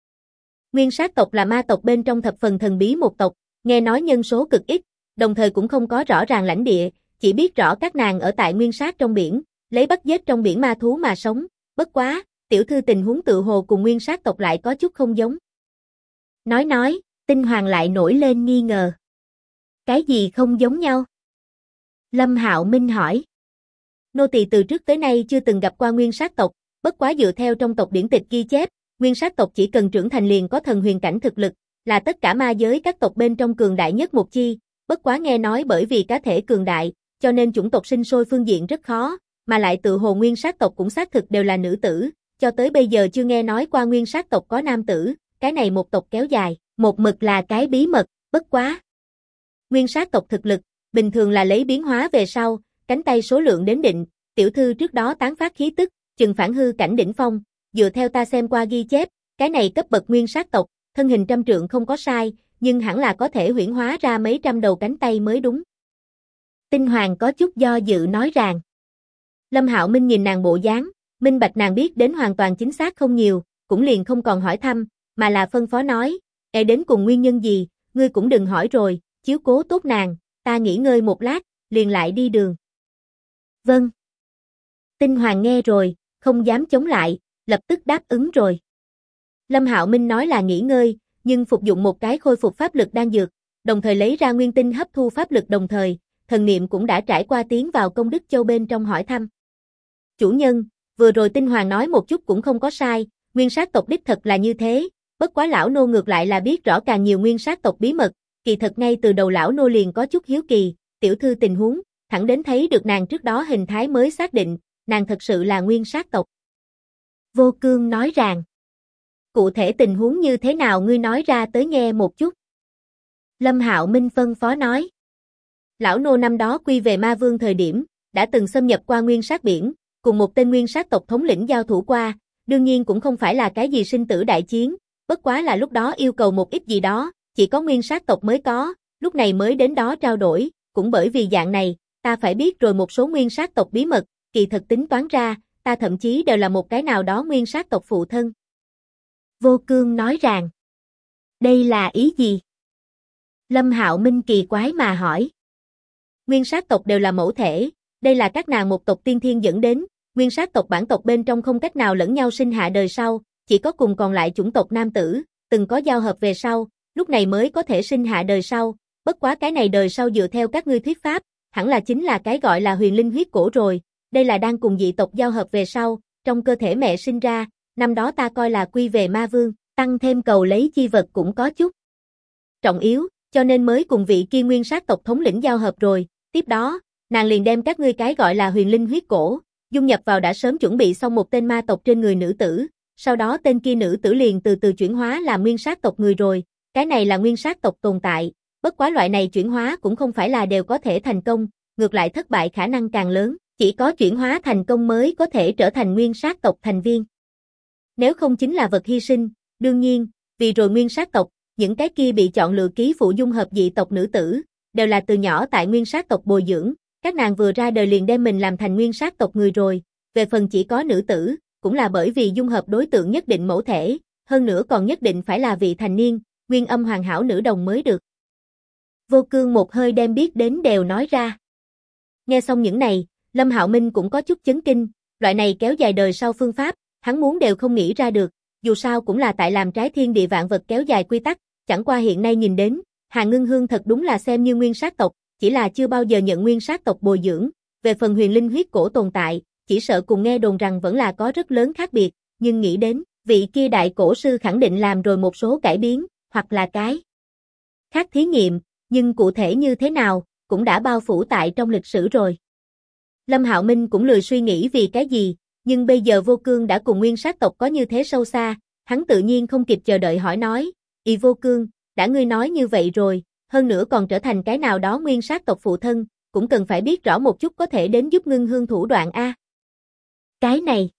Nguyên sát tộc là ma tộc bên trong thập phần thần bí một tộc, nghe nói nhân số cực ít, đồng thời cũng không có rõ ràng lãnh địa, chỉ biết rõ các nàng ở tại nguyên sát trong biển, lấy bắt giết trong biển ma thú mà sống, bất quá, tiểu thư tình huống tự hồ cùng nguyên sát tộc lại có chút không giống. Nói, Tinh Hoàng lại nổi lên nghi ngờ. Cái gì không giống nhau? Lâm Hạo Minh hỏi. Nô tỳ từ trước tới nay chưa từng gặp qua nguyên sát tộc, bất quá dựa theo trong tộc điển tịch ghi chép, nguyên sát tộc chỉ cần trưởng thành liền có thần huyền cảnh thực lực, là tất cả ma giới các tộc bên trong cường đại nhất một chi, bất quá nghe nói bởi vì cá thể cường đại, cho nên chủng tộc sinh sôi phương diện rất khó, mà lại tự hồ nguyên sát tộc cũng xác thực đều là nữ tử, cho tới bây giờ chưa nghe nói qua nguyên sát tộc có nam tử, cái này một tộc kéo dài, một mực là cái bí mật, bất quá. Nguyên sát tộc thực lực, bình thường là lấy biến hóa về sau, cánh tay số lượng đến định, tiểu thư trước đó tán phát khí tức, chừng phản hư cảnh đỉnh phong, dựa theo ta xem qua ghi chép, cái này cấp bậc nguyên sát tộc, thân hình trăm trượng không có sai, nhưng hẳn là có thể huyễn hóa ra mấy trăm đầu cánh tay mới đúng. Tinh Hoàng có chút do dự nói rằng. Lâm Hạo Minh nhìn nàng bộ dáng, minh bạch nàng biết đến hoàn toàn chính xác không nhiều, cũng liền không còn hỏi thăm, mà là phân phó nói, đến cùng nguyên nhân gì, ngươi cũng đừng hỏi rồi, chiếu cố tốt nàng, ta nghỉ ngơi một lát, liền lại đi đường. Vâng. Tinh Hoàng nghe rồi, không dám chống lại, lập tức đáp ứng rồi. Lâm Hạo Minh nói là nghỉ ngơi, nhưng phục dụng một cái khôi phục pháp lực đan dược, đồng thời lấy ra nguyên tinh hấp thu pháp lực đồng thời, thần niệm cũng đã trải qua tiến vào công đức châu bên trong hỏi thăm. Chủ nhân, vừa rồi Tinh Hoàng nói một chút cũng không có sai, nguyên sát tộc đích thật là như thế, bất quá lão nô ngược lại là biết rõ càng nhiều nguyên sát tộc bí mật, kỳ thật ngay từ đầu lão nô liền có chút hiếu kỳ, tiểu thư tình huống, thẳng đến thấy được nàng trước đó hình thái mới xác định, nàng thật sự là nguyên sát tộc. Vô Cương nói rằng, cụ thể tình huống như thế nào ngươi nói ra tới nghe một chút. Lâm Hạo Minh phân phó nói, lão nô năm đó quy về ma vương thời điểm, đã từng xâm nhập qua nguyên sát biển, cùng một tên nguyên sát tộc thống lĩnh giao thủ qua, đương nhiên cũng không phải là cái gì sinh tử đại chiến, bất quá là lúc đó yêu cầu một ít gì đó, chỉ có nguyên sát tộc mới có, lúc này mới đến đó trao đổi, cũng bởi vì dạng này, ta phải biết rồi một số nguyên sát tộc bí mật, kỳ thực tính toán ra, ta thậm chí đều là một cái nào đó nguyên sát tộc phụ thân. Vô Cương nói rằng, Đây là ý gì? Lâm Hạo Minh kỳ quái mà hỏi. Nguyên sát tộc đều là mẫu thể, đây là các nàng một tộc tiên thiên dẫn đến, nguyên sát tộc bản tộc bên trong không cách nào lẫn nhau sinh hạ đời sau, chỉ có cùng còn lại chủng tộc nam tử, từng có giao hợp về sau, lúc này mới có thể sinh hạ đời sau, bất quá cái này đời sau dựa theo các ngươi thuyết pháp, hẳn là chính là cái gọi là huyền linh huyết cổ rồi, đây là đang cùng dị tộc giao hợp về sau, trong cơ thể mẹ sinh ra, năm đó ta coi là quy về ma vương, tăng thêm cầu lấy chi vật cũng có chút trọng yếu, cho nên mới cùng vị kia nguyên sát tộc thống lĩnh giao hợp rồi, tiếp đó, nàng liền đem các ngươi cái gọi là huyền linh huyết cổ, dung nhập vào đã sớm chuẩn bị xong một tên ma tộc trên người nữ tử, sau đó tên kia nữ tử liền từ từ chuyển hóa làm nguyên sát tộc người rồi, cái này là nguyên sát tộc tồn tại, bất quá loại này chuyển hóa cũng không phải là đều có thể thành công, ngược lại thất bại khả năng càng lớn, chỉ có chuyển hóa thành công mới có thể trở thành nguyên sát tộc thành viên. Nếu không chính là vật hy sinh, đương nhiên, vì rồi nguyên sát tộc, những cái kia bị chọn lựa ký phụ dung hợp dị tộc nữ tử, đều là từ nhỏ tại nguyên sát tộc bồi dưỡng, các nàng vừa ra đời liền đem mình làm thành nguyên sát tộc người rồi, về phần chỉ có nữ tử, cũng là bởi vì dung hợp đối tượng nhất định mẫu thể, hơn nữa còn nhất định phải là vị thành niên, nguyên âm hoàn hảo nữ đồng mới được. Vô Cương một hơi đem biết đến đều nói ra. Nghe xong những này, Lâm Hạo Minh cũng có chút chấn kinh, loại này kéo dài đời sau phương pháp, hắn muốn đều không nghĩ ra được, dù sao cũng là tại làm trái thiên địa vạn vật kéo dài quy tắc, chẳng qua hiện nay nhìn đến, Hà Ngưng Hương thật đúng là xem như nguyên sát tộc, chỉ là chưa bao giờ nhận nguyên sát tộc bồi dưỡng, về phần huyền linh huyết cổ tồn tại, chỉ sợ cùng nghe đồn rằng vẫn là có rất lớn khác biệt, nhưng nghĩ đến, vị kia đại cổ sư khẳng định làm rồi một số cải biến, hoặc là cái khác thí nghiệm, nhưng cụ thể như thế nào, cũng đã bao phủ tại trong lịch sử rồi. Lâm Hạo Minh cũng lười suy nghĩ vì cái gì, nhưng bây giờ Vô Cương đã cùng nguyên sát tộc có như thế sâu xa, hắn tự nhiên không kịp chờ đợi hỏi nói, Vô Cương, đã ngươi nói như vậy rồi, hơn nữa còn trở thành cái nào đó nguyên sát tộc phụ thân, cũng cần phải biết rõ một chút có thể đến giúp Ngưng Hương thủ đoạn a. Cái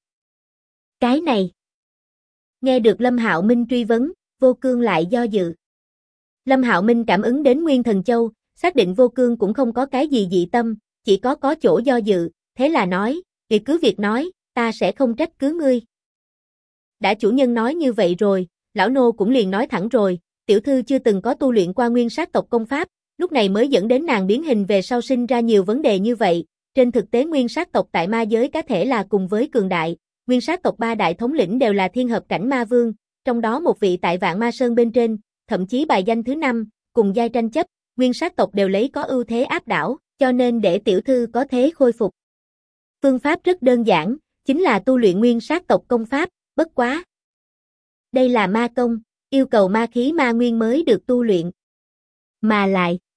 này. Nghe được Lâm Hạo Minh truy vấn, Vô Cương lại do dự. Lâm Hạo Minh cảm ứng đến Nguyên Thần Châu, xác định Vô Cương cũng không có cái gì dị tâm, chỉ có chỗ do dự, thế là nói, "Ngươi cứ việc nói, ta sẽ không trách cứ ngươi." Đã chủ nhân nói như vậy rồi, lão nô cũng liền nói thẳng rồi, tiểu thư chưa từng có tu luyện qua nguyên sát tộc công pháp, lúc này mới dẫn đến nàng biến hình về sau sinh ra nhiều vấn đề như vậy. Trên thực tế nguyên sát tộc tại ma giới cá thể là cùng với cường đại, nguyên sát tộc ba đại thống lĩnh đều là thiên hợp cảnh ma vương, trong đó một vị tại Vạn Ma Sơn bên trên, thậm chí bài danh thứ 5, cùng giai tranh chấp, nguyên sát tộc đều lấy có ưu thế áp đảo, cho nên để tiểu thư có thế khôi phục. Phương pháp rất đơn giản, chính là tu luyện nguyên sát tộc công pháp, bất quá. Đây là ma công, yêu cầu ma khí ma nguyên mới được tu luyện. Mà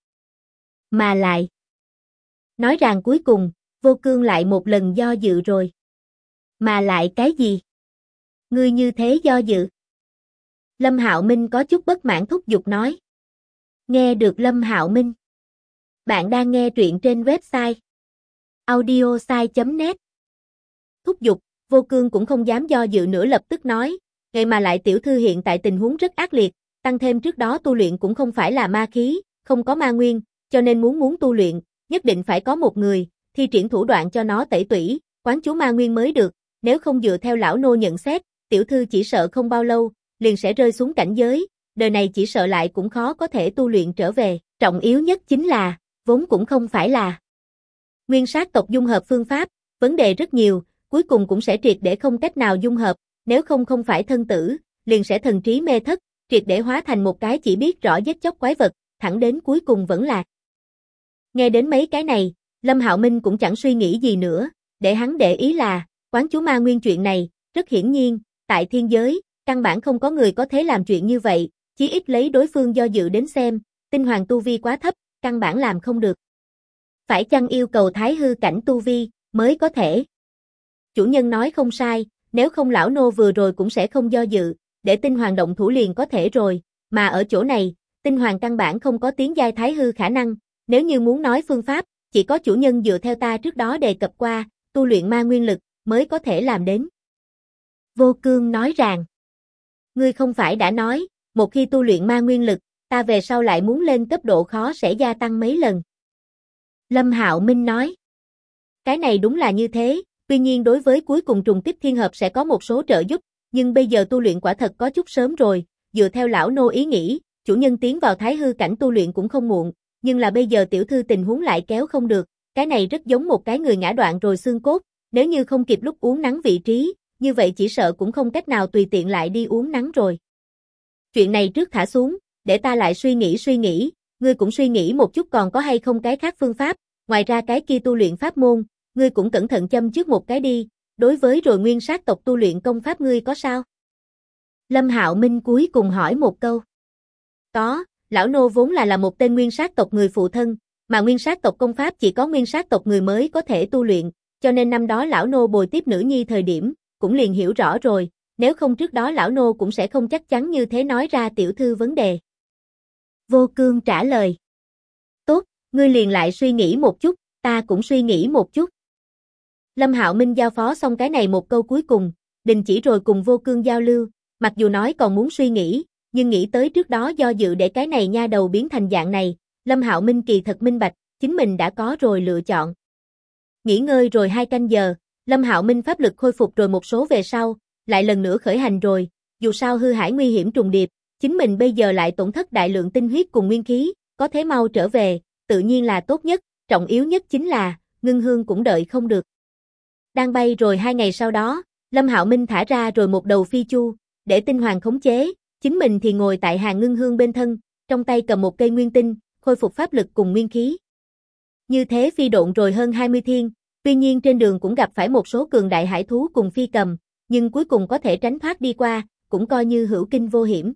lại. Nói rằng cuối cùng, Vô Cương lại một lần do dự rồi. Mà lại cái gì? Ngươi như thế do dự. Lâm Hạo Minh có chút bất mãn thúc giục nói. Nghe được Lâm Hạo Minh. Bạn đang nghe truyện trên website audiosai.net. Thúc giục, Vô Cương cũng không dám do dự nữa lập tức nói. Ngày mà lại tiểu thư hiện tại tình huống rất ác liệt, tăng thêm trước đó tu luyện cũng không phải là ma khí, không có ma nguyên, cho nên muốn tu luyện, nhất định phải có một người, thi triển thủ đoạn cho nó tẩy tủy, quán chú ma nguyên mới được, nếu không dựa theo lão nô nhận xét, tiểu thư chỉ sợ không bao lâu, liền sẽ rơi xuống cảnh giới, đời này chỉ sợ lại cũng khó có thể tu luyện trở về, trọng yếu nhất chính là, vốn cũng không phải là nguyên sát tộc dung hợp phương pháp, vấn đề rất nhiều, cuối cùng cũng sẽ triệt để không cách nào dung hợp, nếu không phải thân tử, liền sẽ thần trí mê thất, triệt để hóa thành một cái chỉ biết rõ giết chóc quái vật, thẳng đến cuối cùng vẫn là. Nghe đến mấy cái này, Lâm Hạo Minh cũng chẳng suy nghĩ gì nữa, để hắn để ý là, quán chú ma nguyên chuyện này, rất hiển nhiên, tại thiên giới, căn bản không có người có thể làm chuyện như vậy, chí ít lấy đối phương do dự đến xem, tinh hoàng tu vi quá thấp, căn bản làm không được. Phải chăng yêu cầu thái hư cảnh tu vi, mới có thể? Chủ nhân nói không sai, nếu không lão nô vừa rồi cũng sẽ không do dự, để tinh hoàng động thủ liền có thể rồi, mà ở chỗ này, tinh hoàng căn bản không có tiến giai thái hư khả năng, nếu như muốn nói phương pháp, chỉ có chủ nhân dựa theo ta trước đó đề cập qua, tu luyện ma nguyên lực, mới có thể làm đến. Vô Cương nói rằng, ngươi không phải đã nói, một khi tu luyện ma nguyên lực, ta về sau lại muốn lên cấp độ khó sẽ gia tăng mấy lần. Lâm Hạo Minh nói, cái này đúng là như thế, tuy nhiên đối với cuối cùng trùng kích thiên hợp sẽ có một số trợ giúp, nhưng bây giờ tu luyện quả thật có chút sớm rồi, dựa theo lão nô ý nghĩ, chủ nhân tiến vào thái hư cảnh tu luyện cũng không muộn, nhưng là bây giờ tiểu thư tình huống lại kéo không được, cái này rất giống một cái người ngã đoạn rồi xương cốt, nếu như không kịp lúc uống nắng vị trí, như vậy chỉ sợ cũng không cách nào tùy tiện lại đi uống nắng rồi. Chuyện này trước thả xuống, để ta lại suy nghĩ, ngươi cũng suy nghĩ một chút còn có hay không cái khác phương pháp, ngoài ra cái kia tu luyện pháp môn, ngươi cũng cẩn thận châm trước một cái đi, đối với rồi nguyên sát tộc tu luyện công pháp ngươi có sao? Lâm Hạo Minh cuối cùng hỏi một câu. Có, lão nô vốn là một tên nguyên sát tộc người phụ thân, mà nguyên sát tộc công pháp chỉ có nguyên sát tộc người mới có thể tu luyện, cho nên năm đó lão nô bồi tiếp nữ nhi thời điểm, cũng liền hiểu rõ rồi, nếu không trước đó lão nô cũng sẽ không chắc chắn như thế nói ra tiểu thư vấn đề. Vô Cương trả lời. Tốt, ngươi liền lại suy nghĩ một chút, ta cũng suy nghĩ một chút. Lâm Hạo Minh giao phó xong cái này một câu cuối cùng, đình chỉ rồi cùng Vô Cương giao lưu, mặc dù nói còn muốn suy nghĩ, nhưng nghĩ tới trước đó do dự để cái này nha đầu biến thành dạng này, Lâm Hạo Minh kỳ thật minh bạch, chính mình đã có rồi lựa chọn. Nghỉ ngơi rồi 2 canh giờ, Lâm Hạo Minh pháp lực khôi phục rồi một số về sau, lại lần nữa khởi hành rồi, dù sao hư hải nguy hiểm trùng điệp, chính mình bây giờ lại tổn thất đại lượng tinh huyết cùng nguyên khí, có thế mau trở về, tự nhiên là tốt nhất, trọng yếu nhất chính là, Ngưng Hương cũng đợi không được. Đang bay rồi 2 ngày sau đó, Lâm Hạo Minh thả ra rồi một đầu phi chu, để tinh hoàng khống chế, chính mình thì ngồi tại Hàn Ngưng Hương bên thân, trong tay cầm một cây nguyên tinh, khôi phục pháp lực cùng nguyên khí. Như thế phi độn rồi hơn 20 thiên, tuy nhiên trên đường cũng gặp phải một số cường đại hải thú cùng phi cầm, nhưng cuối cùng có thể tránh thoát đi qua, cũng coi như hữu kinh vô hiểm.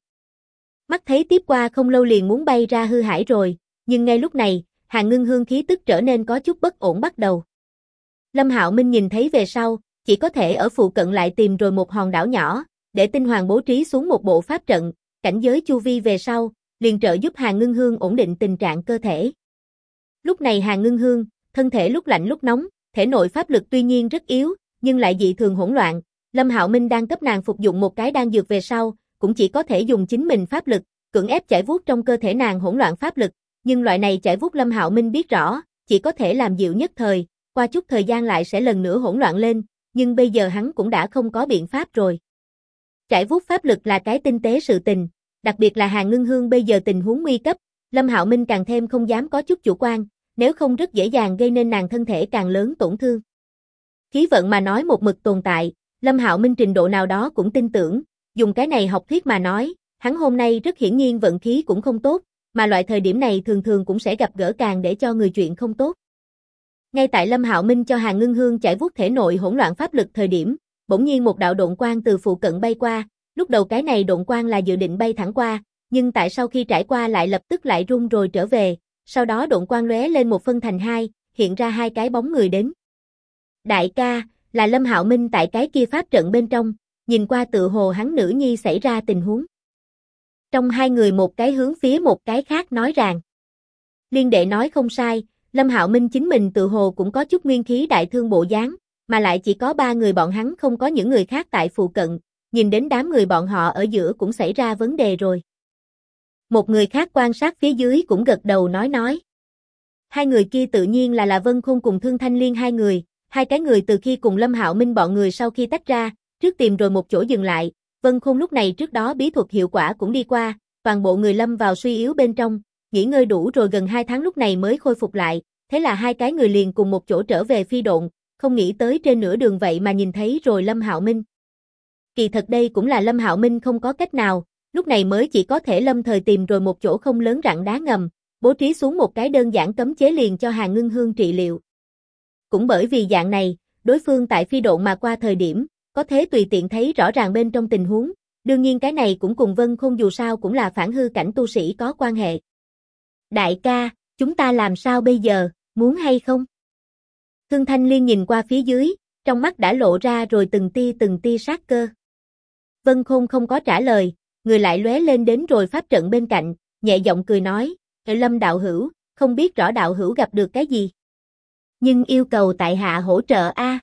Mắt thấy tiếp qua không lâu liền muốn bay ra hư hải rồi, nhưng ngay lúc này, Hàn Ngưng Hương khí tức trở nên có chút bất ổn bắt đầu. Lâm Hạo Minh nhìn thấy về sau, chỉ có thể ở phụ cận lại tìm rồi một hòn đảo nhỏ, để tinh hoàng bố trí xuống một bộ pháp trận, cảnh giới chu vi về sau, liền trợ giúp Hàn Ngưng Hương ổn định tình trạng cơ thể. Lúc này Hàn Ngưng Hương, thân thể lúc lạnh lúc nóng, thể nội pháp lực tuy nhiên rất yếu, nhưng lại dị thường hỗn loạn. Lâm Hạo Minh đang cấp nàng phục dụng một cái đan dược về sau, cũng chỉ có thể dùng chính mình pháp lực, cưỡng ép chảy vuốt trong cơ thể nàng hỗn loạn pháp lực, nhưng loại này chảy vuốt Lâm Hạo Minh biết rõ, chỉ có thể làm dịu nhất thời, qua chút thời gian lại sẽ lần nữa hỗn loạn lên, nhưng bây giờ hắn cũng đã không có biện pháp rồi. Chảy vuốt pháp lực là cái tinh tế sự tình, đặc biệt là Hàn Ngưng Hương bây giờ tình huống nguy cấp, Lâm Hạo Minh càng thêm không dám có chút chủ quan, nếu không rất dễ dàng gây nên nàng thân thể càng lớn tổn thương. Khí vận mà nói một mực tồn tại, Lâm Hạo Minh trình độ nào đó cũng tin tưởng, dùng cái này học thuyết mà nói, hắn hôm nay rất hiển nhiên vận khí cũng không tốt, mà loại thời điểm này thường thường cũng sẽ gặp gỡ càng để cho người chuyện không tốt. Ngay tại Lâm Hạo Minh cho Hàn Ngưng Hương chảy vuốt thể nội hỗn loạn pháp lực thời điểm, bỗng nhiên một đạo độn quang từ phụ cận bay qua, lúc đầu cái này độn quang là dự định bay thẳng qua, nhưng tại sau khi trải qua lại lập tức lại rung rồi trở về, sau đó độn quang lóe lên một phân thành hai, hiện ra 2 cái bóng người đến. Đại ca, là Lâm Hạo Minh tại cái kia pháp trận bên trong, nhìn qua tự hồ hắn nữ nhi xảy ra tình huống. Trong 2 người một cái hướng phía một cái khác nói ràng. Liên đệ nói không sai, Lâm Hạo Minh chính mình tự hồ cũng có chút nguyên khí đại thương bộ dáng, mà lại chỉ có 3 người bọn hắn không có những người khác tại phụ cận, nhìn đến đám người bọn họ ở giữa cũng xảy ra vấn đề rồi. Một người khác quan sát phía dưới cũng gật đầu nói. 2 người kia tự nhiên là Vân Khôn cùng Thương Thanh Liên 2 người, 2 cái người từ khi cùng Lâm Hạo Minh bọn người sau khi tách ra, trước tìm rồi một chỗ dừng lại, Vân Khôn lúc này trước đó bí thuật hiệu quả cũng đi qua, toàn bộ người lâm vào suy yếu bên trong, nghỉ ngơi đủ rồi gần 2 tháng lúc này mới khôi phục lại, thế là 2 cái người liền cùng một chỗ trở về phi độn, không nghĩ tới trên nửa đường vậy mà nhìn thấy rồi Lâm Hạo Minh. Kỳ thật đây cũng là Lâm Hạo Minh không có cách nào, lúc này mới chỉ có thể lâm thời tìm rồi một chỗ không lớn rặng đá ngầm, bố trí xuống một cái đơn giản cấm chế liền cho Hàn Ngưng Hương trị liệu. Cũng bởi vì dạng này, đối phương tại phi độn mà qua thời điểm, có thể tùy tiện thấy rõ ràng bên trong tình huống, đương nhiên cái này cũng cùng Vân Khôn dù sao cũng là phản hư cảnh tu sĩ có quan hệ. Đại ca, chúng ta làm sao bây giờ, muốn hay không? Thương Thanh Liên nhìn qua phía dưới, trong mắt đã lộ ra rồi từng tia sát cơ. Vân Khôn không có trả lời, người lại lóe lên đến rồi pháp trận bên cạnh, nhẹ giọng cười nói, Lâm đạo hữu, không biết rõ đạo hữu gặp được cái gì. Nhưng yêu cầu tại hạ hỗ trợ a.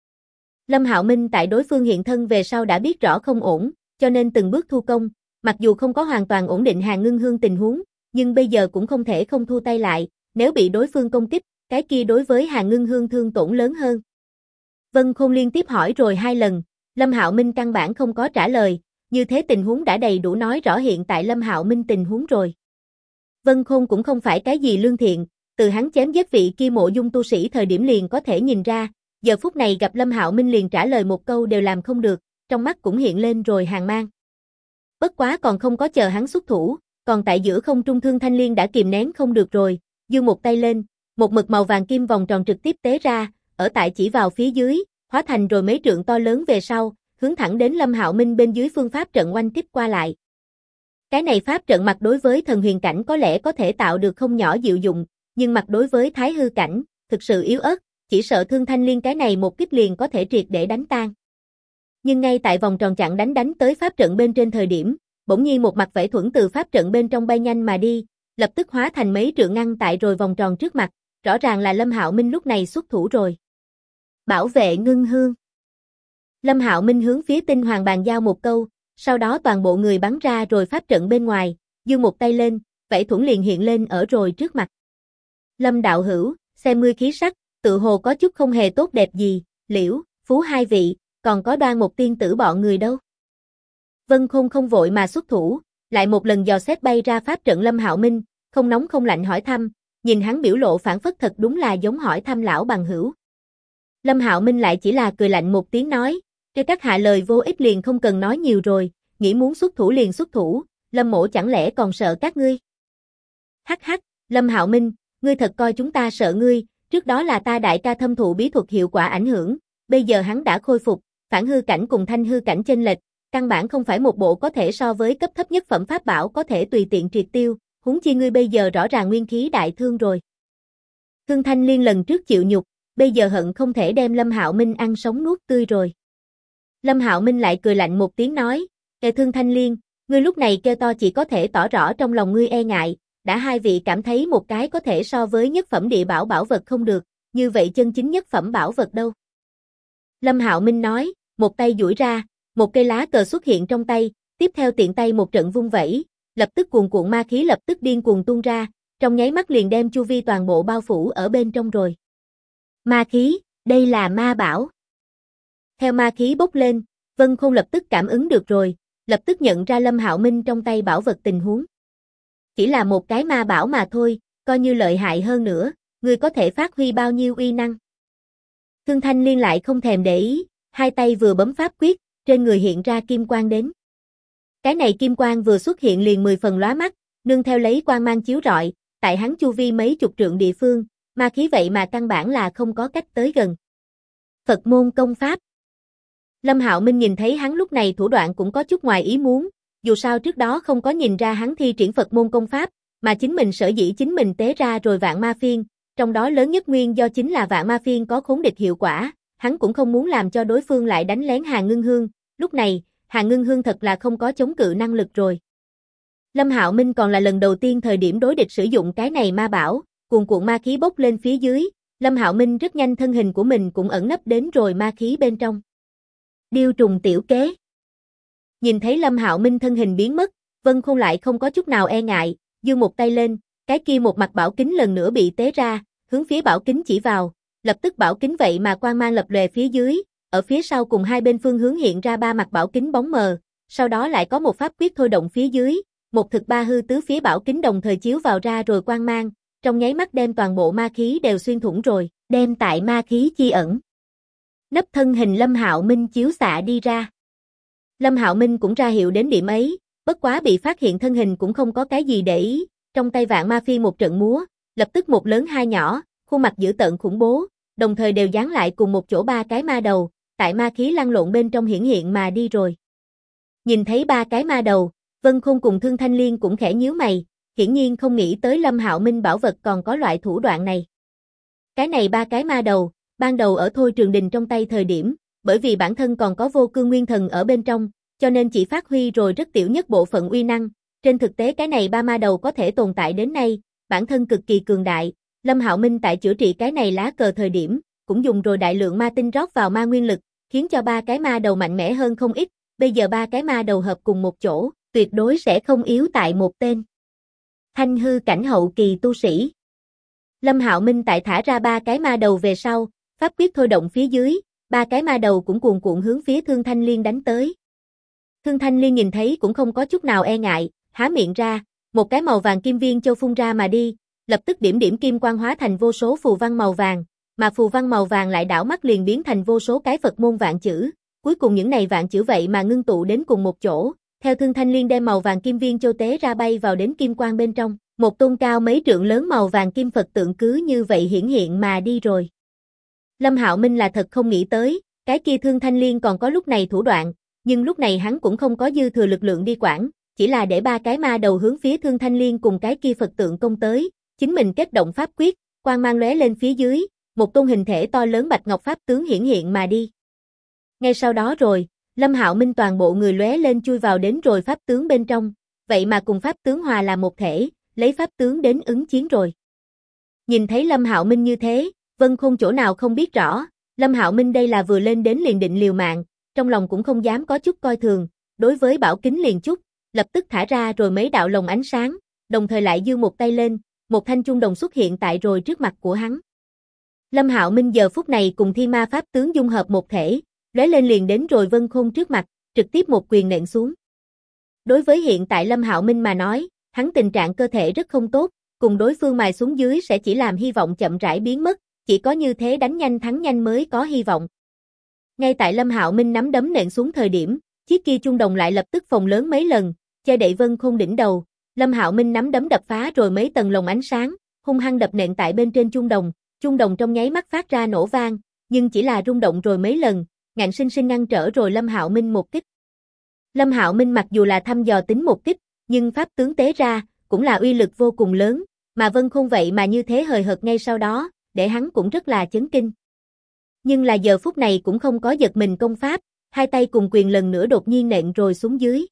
Lâm Hạo Minh tại đối phương hiện thân về sau đã biết rõ không ổn, cho nên từng bước thu công, mặc dù không có hoàn toàn ổn định Hàn Ngưng Hương tình huống, nhưng bây giờ cũng không thể không thu tay lại, nếu bị đối phương công kích, cái kia đối với Hàn Ngưng Hương thương tổn lớn hơn. Vân Khôn liên tiếp hỏi rồi 2 lần, Lâm Hạo Minh căn bản không có trả lời, như thế tình huống đã đầy đủ nói rõ hiện tại Lâm Hạo Minh tình huống rồi. Vân Khôn cũng không phải cái gì lương thiện, từ hắn chém giết vị kia mộ dung tu sĩ thời điểm liền có thể nhìn ra, giờ phút này gặp Lâm Hạo Minh liền trả lời một câu đều làm không được, trong mắt cũng hiện lên rồi hàn mang. Bất quá còn không có chờ hắn xuất thủ, còn tại giữa không trung Thương Thanh Liên đã kìm nén không được rồi, giương một tay lên, một mực màu vàng kim vòng tròn trực tiếp tế ra, ở tại chỉ vào phía dưới, hóa thành rồi mấy trượng to lớn về sau, hướng thẳng đến Lâm Hạo Minh bên dưới phương pháp trận oanh kích qua lại. Cái này pháp trận mặt đối với thần huyền cảnh có lẽ có thể tạo được không nhỏ diệu dụng, nhưng mặt đối với thái hư cảnh, thực sự yếu ớt, chỉ sợ Thương Thanh Liên cái này một kích liền có thể triệt để đánh tan. Nhưng ngay tại vòng tròn chặn đánh tới pháp trận bên trên thời điểm, bỗng nhiên một mặt vảy thuẫn từ pháp trận bên trong bay nhanh mà đi, lập tức hóa thành mấy trượng ngăn tại rồi vòng tròn trước mặt, rõ ràng là Lâm Hạo Minh lúc này xuất thủ rồi. Bảo vệ ngưng hương. Lâm Hạo Minh hướng phía Tinh Hoàng bàn giao một câu, sau đó toàn bộ người bắn ra rồi pháp trận bên ngoài, giơ một tay lên, vảy thuẫn liền hiện lên ở rồi trước mặt. Lâm đạo hữu, xem ngươi khí sắc, tự hồ có chút không hề tốt đẹp gì, Liễu, Phú hai vị, còn có Đoan một tiên tử bọn người đâu. Vân Khôn không vội mà xuất thủ, lại một lần dò xét bay ra pháp trận Lâm Hạo Minh, không nóng không lạnh hỏi thăm, nhìn hắn biểu lộ phản phất thật đúng là giống hỏi thăm lão bằng hữu. Lâm Hạo Minh lại chỉ là cười lạnh một tiếng nói, cái các hạ lời vô ích liền không cần nói nhiều rồi, nghĩ muốn xuất thủ liền xuất thủ, Lâm mỗ chẳng lẽ còn sợ các ngươi. Hắc hắc, Lâm Hạo Minh, ngươi thật coi chúng ta sợ ngươi, trước đó là ta đại ca thâm thụ bí thuật hiệu quả ảnh hưởng, bây giờ hắn đã khôi phục, phản hư cảnh cùng thanh hư cảnh chênh lệch, căn bản không phải một bộ có thể so với cấp thấp nhất phẩm pháp bảo có thể tùy tiện triệt tiêu, huống chi ngươi bây giờ rõ ràng nguyên khí đại thương rồi. Thương Thanh Liên lần trước chịu nhục, bây giờ hận không thể đem Lâm Hạo Minh ăn sống nuốt tươi rồi. Lâm Hạo Minh lại cười lạnh một tiếng nói, Thương Thanh Liên, ngươi lúc này kêu to chỉ có thể tỏ rõ trong lòng ngươi e ngại, đã hai vị cảm thấy một cái có thể so với nhất phẩm địa bảo bảo vật không được, như vậy chân chính nhất phẩm bảo vật đâu. Lâm Hạo Minh nói, một tay duỗi ra, một cây lá cờ xuất hiện trong tay, tiếp theo tiện tay một trận vung vẩy, lập tức cuồn cuộn ma khí lập tức điên cuồng tuôn ra, trong nháy mắt liền đem chu vi toàn bộ bao phủ ở bên trong rồi. Ma khí, đây là ma bảo. Theo ma khí bốc lên, Vân Khôn lập tức cảm ứng được rồi, lập tức nhận ra Lâm Hạo Minh trong tay bảo vật tình huống. Chỉ là một cái ma bảo mà thôi, coi như lợi hại hơn nữa, ngươi có thể phát huy bao nhiêu uy năng. Thương Thanh Liên lại không thèm để ý, hai tay vừa bấm pháp quyết, trên người hiện ra kim quang đến. Cái này kim quang vừa xuất hiện liền 10 phần lóa mắt, nương theo lấy quang mang chiếu rọi, tại hắn chu vi mấy chục trượng địa phương, ma khí vậy mà căn bản là không có cách tới gần. Phật môn công pháp. Lâm Hạo Minh nhìn thấy hắn lúc này thủ đoạn cũng có chút ngoài ý muốn, dù sao trước đó không có nhìn ra hắn thi triển Phật môn công pháp, mà chính mình sở dĩ chính mình tế ra rồi vạn ma phiên, trong đó lớn nhất nguyên do chính là vạn ma phiên có khốn địch hiệu quả, hắn cũng không muốn làm cho đối phương lại đánh lén Hàn Ngưng Hương, lúc này, Hàn Ngưng Hương thật là không có chống cự năng lực rồi. Lâm Hạo Minh còn là lần đầu tiên thời điểm đối địch sử dụng cái này ma bảo, cuồn cuộn ma khí bốc lên phía dưới, Lâm Hạo Minh rất nhanh thân hình của mình cũng ẩn nấp đến rồi ma khí bên trong. Điêu trùng tiểu kế. Nhìn thấy Lâm Hạo Minh thân hình biến mất, Vân Khôn lại không có chút nào e ngại, giơ một tay lên, cái kia một mặt bảo kính lần nữa bị tế ra, hướng phía bảo kính chỉ vào, lập tức bảo kính vậy mà quang mang lập lòe phía dưới, ở phía sau cùng hai bên phương hướng hiện ra ba mặt bảo kính bóng mờ, sau đó lại có một pháp quyết thôi động phía dưới, một thực ba hư tứ phía bảo kính đồng thời chiếu vào ra rồi quang mang, trong nháy mắt đem toàn bộ ma khí đều xuyên thủng rồi, đem tại ma khí chi ẩn. Nấp thân hình Lâm Hạo Minh chiếu xạ đi ra. Lâm Hạo Minh cũng ra hiệu đến điểm ấy, bất quá bị phát hiện thân hình cũng không có cái gì để ý, trong tay vạn ma phi một trận múa, lập tức một lớn hai nhỏ, khuôn mặt dữ tợn khủng bố, đồng thời đều dán lại cùng một chỗ ba cái ma đầu, tại ma khí lăn lộn bên trong hiển hiện mà đi rồi. Nhìn thấy ba cái ma đầu, Vân Khôn cùng Thương Thanh Liên cũng khẽ nhíu mày, hiển nhiên không nghĩ tới Lâm Hạo Minh bảo vật còn có loại thủ đoạn này. Cái này ba cái ma đầu, ban đầu ở Thôi Trường Đình trong tay thời điểm, bởi vì bản thân còn có vô cương nguyên thần ở bên trong, cho nên chỉ phát huy rồi rất tiểu nhất bộ phận uy năng. Trên thực tế cái này ba ma đầu có thể tồn tại đến nay, bản thân cực kỳ cường đại. Lâm Hạo Minh tại chữa trị cái này lá cờ thời điểm, cũng dùng rồi đại lượng ma tinh rót vào ma nguyên lực, khiến cho ba cái ma đầu mạnh mẽ hơn không ít. Bây giờ ba cái ma đầu hợp cùng một chỗ, tuyệt đối sẽ không yếu tại một tên. Thanh hư cảnh hậu kỳ tu sĩ. Lâm Hạo Minh tại thả ra ba cái ma đầu về sau, pháp quyết thôi động phía dưới, ba cái ma đầu cũng cuồn cuộn hướng phía Thương Thanh Liên đánh tới. Thương Thanh Liên nhìn thấy cũng không có chút nào e ngại, há miệng ra, một cái màu vàng kim viên châu phun ra mà đi, lập tức điểm điểm kim quang hóa thành vô số phù văn màu vàng, mà phù văn màu vàng lại đảo mắt liền biến thành vô số cái Phật môn vạn chữ, cuối cùng những này vạn chữ vậy mà ngưng tụ đến cùng một chỗ, theo Thương Thanh Liên đem màu vàng kim viên châu tế ra bay vào đến kim quang bên trong, một tôn cao mấy trượng lớn màu vàng kim Phật tượng cứ như vậy hiển hiện mà đi rồi. Lâm Hạo Minh là thật không nghĩ tới, cái kia Thương Thanh Liên còn có lúc này thủ đoạn, nhưng lúc này hắn cũng không có dư thừa lực lượng đi quản, chỉ là để ba cái ma đầu hướng phía Thương Thanh Liên cùng cái kia Phật tượng công tới, chính mình kết động pháp quyết, quang mang lóe lên phía dưới, một tôn hình thể to lớn bạch ngọc pháp tướng hiển hiện mà đi. Ngay sau đó rồi, Lâm Hạo Minh toàn bộ người lóe lên chui vào đến rồi pháp tướng bên trong, vậy mà cùng pháp tướng hòa là một thể, lấy pháp tướng đến ứng chiến rồi. Nhìn thấy Lâm Hạo Minh như thế, Vân Khôn chỗ nào không biết rõ, Lâm Hạo Minh đây là vừa lên đến liền định liều mạng, trong lòng cũng không dám có chút coi thường, đối với bảo kính liền chút, lập tức thả ra rồi mấy đạo lồng ánh sáng, đồng thời lại giơ một tay lên, một thanh chuông đồng xuất hiện tại rồi trước mặt của hắn. Lâm Hạo Minh giờ phút này cùng Thiên Ma pháp tướng dung hợp một thể, lóe lên liền đến rồi Vân Khôn trước mặt, trực tiếp một quyền nện xuống. Đối với hiện tại Lâm Hạo Minh mà nói, hắn tình trạng cơ thể rất không tốt, cùng đối phương mài xuống dưới sẽ chỉ làm hy vọng chậm rãi biến mất, chỉ có như thế đánh nhanh thắng nhanh mới có hy vọng. Ngay tại Lâm Hạo Minh nắm đấm nện xuống thời điểm, chiếc kia chuông đồng lại lập tức phồng lớn mấy lần, che đậy Vân Khôn đỉnh đầu. Lâm Hạo Minh nắm đấm đập phá rồi mấy tầng lồng ánh sáng, hung hăng đập nện tại bên trên chuông đồng trong nháy mắt phát ra nổ vang, nhưng chỉ là rung động rồi mấy lần, ngạnh sinh sinh ngăn trở rồi Lâm Hạo Minh một kích. Lâm Hạo Minh mặc dù là thăm dò tính một kích, nhưng pháp tướng tế ra, cũng là uy lực vô cùng lớn, mà Vân Khôn vậy mà như thế hời hợt ngay sau đó, để hắn cũng rất là chấn kinh. Nhưng là giờ phút này cũng không có giật mình công pháp, hai tay cùng quyền lần nữa đột nhiên nện rồi xuống dưới.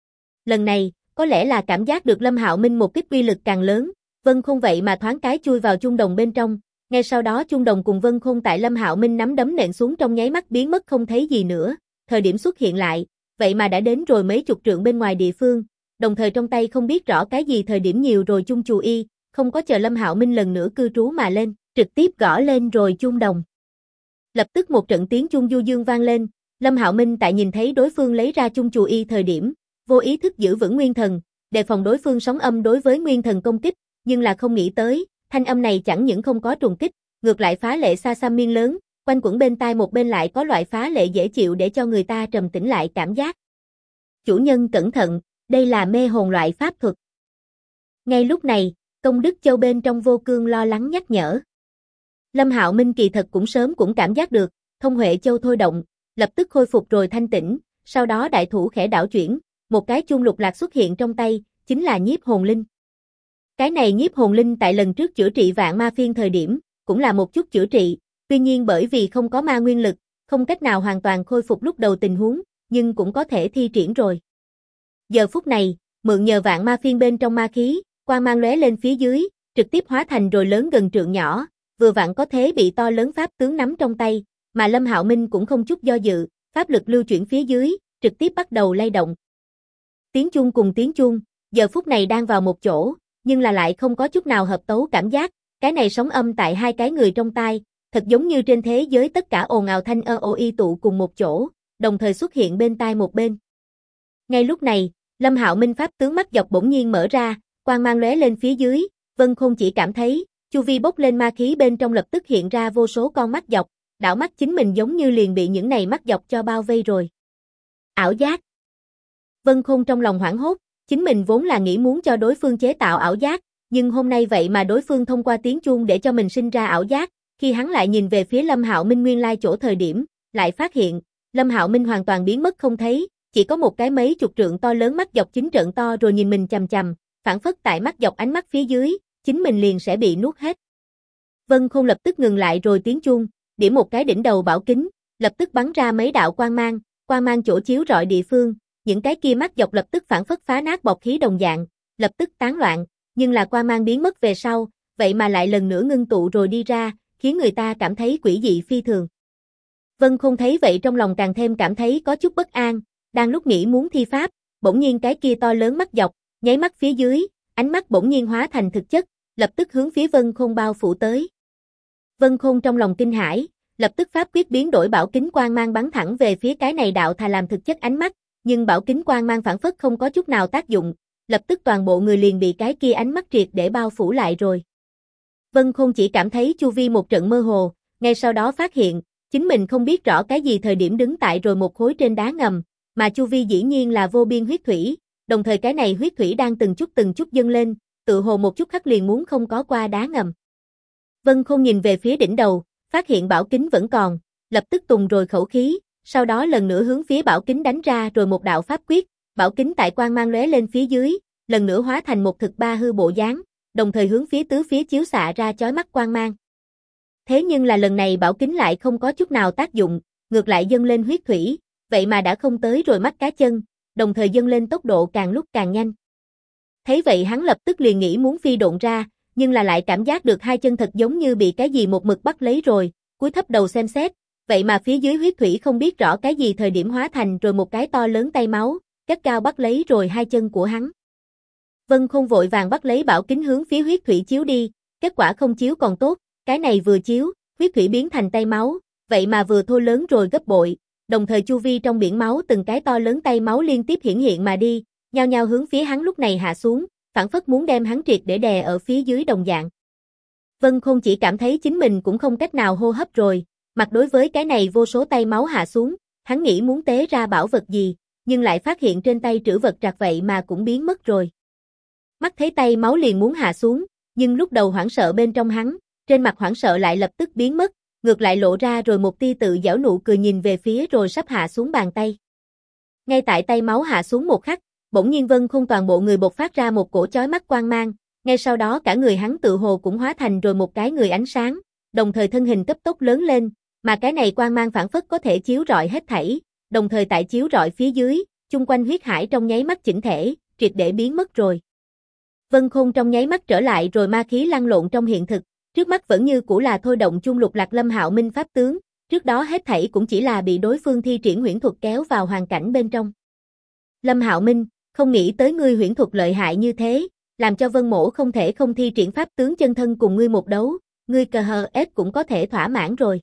Lần này, có lẽ là cảm giác được Lâm Hạo Minh một kích uy lực càng lớn, Vân Khôn vậy mà thoáng cái chui vào chuông đồng bên trong, ngay sau đó chuông đồng cùng Vân Khôn tại Lâm Hạo Minh nắm đấm nện xuống trong nháy mắt biến mất không thấy gì nữa, thời điểm xuất hiện lại, vậy mà đã đến rồi mấy chục trượng bên ngoài địa phương, đồng thời trong tay không biết rõ cái gì thời điểm nhiều rồi chung chù y, không có chờ Lâm Hạo Minh lần nữa cư trú mà lên, trực tiếp gõ lên rồi chuông đồng. Lập tức một trận tiếng chuông du dương vang lên, Lâm Hạo Minh tại nhìn thấy đối phương lấy ra chung chù y thời điểm, vô ý thức giữ vững nguyên thần, đề phòng đối phương sóng âm đối với nguyên thần công kích, nhưng là không nghĩ tới, thanh âm này chẳng những không có trùng kích, ngược lại phá lệ xa xăm miên lớn, quanh quẩn bên tai một bên lại có loại phá lệ dễ chịu để cho người ta trầm tĩnh lại cảm giác. Chủ nhân cẩn thận, đây là mê hồn loại pháp thuật. Ngay lúc này, Công Đức Châu bên trong Vô Cương lo lắng nhắc nhở. Lâm Hạo Minh kỳ thật cũng sớm cũng cảm giác được, Thông Huệ Châu thôi động, lập tức khôi phục rồi thanh tĩnh, sau đó đại thủ khẽ đảo chuyển, một cái chuông lục lạc xuất hiện trong tay, chính là nhiếp hồn linh. Cái này nhiếp hồn linh tại lần trước chữa trị vạn ma phiên thời điểm, cũng là một chút chữa trị, tuy nhiên bởi vì không có ma nguyên lực, không cách nào hoàn toàn khôi phục lúc đầu tình huống, nhưng cũng có thể thi triển rồi. Giờ phút này, mượn nhờ vạn ma phiên bên trong ma khí, quang mang lóe lên phía dưới, trực tiếp hóa thành rồi lớn gần trượng nhỏ, vừa vặn có thế bị to lớn pháp tướng nắm trong tay, mà Lâm Hạo Minh cũng không chút do dự, pháp lực lưu chuyển phía dưới, trực tiếp bắt đầu lay động. Tiếng chuông cùng tiếng chuông, giờ phút này đang vào một chỗ, nhưng là lại không có chút nào hợp tấu cảm giác, cái này sóng âm tại hai cái người trong tai, thật giống như trên thế giới tất cả ồn ào thanh oi tụ cùng một chỗ, đồng thời xuất hiện bên tai một bên. Ngay lúc này, Lâm Hạo Minh pháp tướng mắt dọc bỗng nhiên mở ra, quang mang lóe lên phía dưới, Vân Khôn chỉ cảm thấy, chu vi bốc lên ma khí bên trong lập tức hiện ra vô số con mắt dọc, đảo mắt chính mình giống như liền bị những này mắt dọc cho bao vây rồi. Ảo giác. Vân Khôn trong lòng hoảng hốt, chính mình vốn là nghĩ muốn cho đối phương chế tạo ảo giác, nhưng hôm nay vậy mà đối phương thông qua tiếng chuông để cho mình sinh ra ảo giác, khi hắn lại nhìn về phía Lâm Hạo Minh nguyên lai chỗ thời điểm, lại phát hiện, Lâm Hạo Minh hoàn toàn biến mất không thấy, chỉ có một cái mấy chục trượng to lớn mắt dọc chính trận to rồi nhìn mình chằm chằm, phản phất tại mắt dọc ánh mắt phía dưới, chính mình liền sẽ bị nuốt hết. Vân Khôn lập tức ngừng lại rồi tiếng chuông, điểm một cái đỉnh đầu bảo kính, lập tức bắn ra mấy đạo quang mang chỗ chiếu rọi địa phương, những cái kia mắt dọc lập tức phản phất phá nát bọt khí đồng dạng, lập tức tán loạn, nhưng là quang mang biến mất về sau, vậy mà lại lần nữa ngưng tụ rồi đi ra, khiến người ta cảm thấy quỷ dị phi thường. Vân Khôn thấy vậy trong lòng càng thêm cảm thấy có chút bất an, đang lúc nghĩ muốn thi pháp, bỗng nhiên cái kia to lớn mắt dọc, nháy mắt phía dưới, ánh mắt bỗng nhiên hóa thành thực chất, lập tức hướng phía Vân Khôn bao phủ tới. Vân Khôn trong lòng kinh hãi, lập tức pháp quyết biến đổi bảo kính quang mang bắn thẳng về phía cái này đạo thà làm thực chất ánh mắt, nhưng bảo kính quang mang phảng phất không có chút nào tác dụng, lập tức toàn bộ người liền bị cái kia ánh mắt triệt để bao phủ lại rồi. Vân Khôn chỉ cảm thấy chu vi một trận mơ hồ, ngay sau đó phát hiện, chính mình không biết rõ cái gì thời điểm đứng tại rồi một khối trên đá ngầm, mà chu vi dĩ nhiên là vô biên huyết thủy, đồng thời cái này huyết thủy đang từng chút dâng lên, tự hồ một chút khắc liền muốn không có qua đá ngầm. Vân Khôn nhìn về phía đỉnh đầu, phát hiện bảo kính vẫn còn, lập tức tùng rồi khẩu khí, sau đó lần nữa hướng phía bảo kính đánh ra rồi một đạo pháp quyết, bảo kính tại quang mang lóe lên phía dưới, lần nữa hóa thành một thực ba hư bộ dáng, đồng thời hướng phía tứ phía chiếu xạ ra chói mắt quang mang. Thế nhưng là lần này bảo kính lại không có chút nào tác dụng, ngược lại dâng lên huyết thủy, vậy mà đã không tới rồi mắt cá chân, đồng thời dâng lên tốc độ càng lúc càng nhanh. Thấy vậy hắn lập tức liền nghĩ muốn phi độn ra, nhưng là lại cảm giác được hai chân thật giống như bị cái gì một mực bắt lấy rồi, cúi thấp đầu xem xét, vậy mà phía dưới huyết thủy không biết rõ cái gì thời điểm hóa thành rồi một cái to lớn tay máu, gắt gao bắt lấy rồi hai chân của hắn. Vân Khôn vội vàng bắt lấy bảo kính hướng phía huyết thủy chiếu đi, kết quả không chiếu còn tốt, cái này vừa chiếu, huyết thủy biến thành tay máu, vậy mà vừa thô lớn rồi gấp bội, đồng thời chu vi trong biển máu từng cái to lớn tay máu liên tiếp hiển hiện mà đi, nhao nhao hướng phía hắn lúc này hạ xuống, phảng phất muốn đem hắn triệt để đè ở phía dưới đồng dạng. Vân Khôn chỉ cảm thấy chính mình cũng không cách nào hô hấp rồi, mặt đối với cái này vô số tay máu hạ xuống, hắn nghĩ muốn tế ra bảo vật gì, nhưng lại phát hiện trên tay trữ vật trạc vậy mà cũng biến mất rồi. Mắt thấy tay máu liền muốn hạ xuống, nhưng lúc đầu hoảng sợ bên trong hắn, trên mặt hoảng sợ lại lập tức biến mất, ngược lại lộ ra rồi một tia tự giãu nụ cười nhìn về phía rồi sắp hạ xuống bàn tay. Ngay tại tay máu hạ xuống một khắc, bỗng nhiên Vân Khôn toàn bộ người bộc phát ra một cổ chói mắt quang mang, ngay sau đó cả người hắn tự hồ cũng hóa thành rồi một cái người ánh sáng, đồng thời thân hình cấp tốc lớn lên, mà cái này quang mang phảng phất có thể chiếu rọi hết thảy, đồng thời tại chiếu rọi phía dưới, chung quanh huyết hải trong nháy mắt chỉnh thể, triệt để biến mất rồi. Vân Khôn trong nháy mắt trở lại rồi ma khí lăn lộn trong hiện thực, trước mắt vẫn như cũ là thôi động chung lục lạc Lâm Hạo Minh pháp tướng, trước đó hết thảy cũng chỉ là bị đối phương thi triển huyễn thuật kéo vào hoàn cảnh bên trong. Lâm Hạo Minh, không nghĩ tới ngươi huyễn thuật lợi hại như thế, làm cho Vân Mỗ không thể không thi triển pháp tướng chân thân cùng ngươi một đấu, ngươi cờ hờ ết cũng có thể thỏa mãn rồi.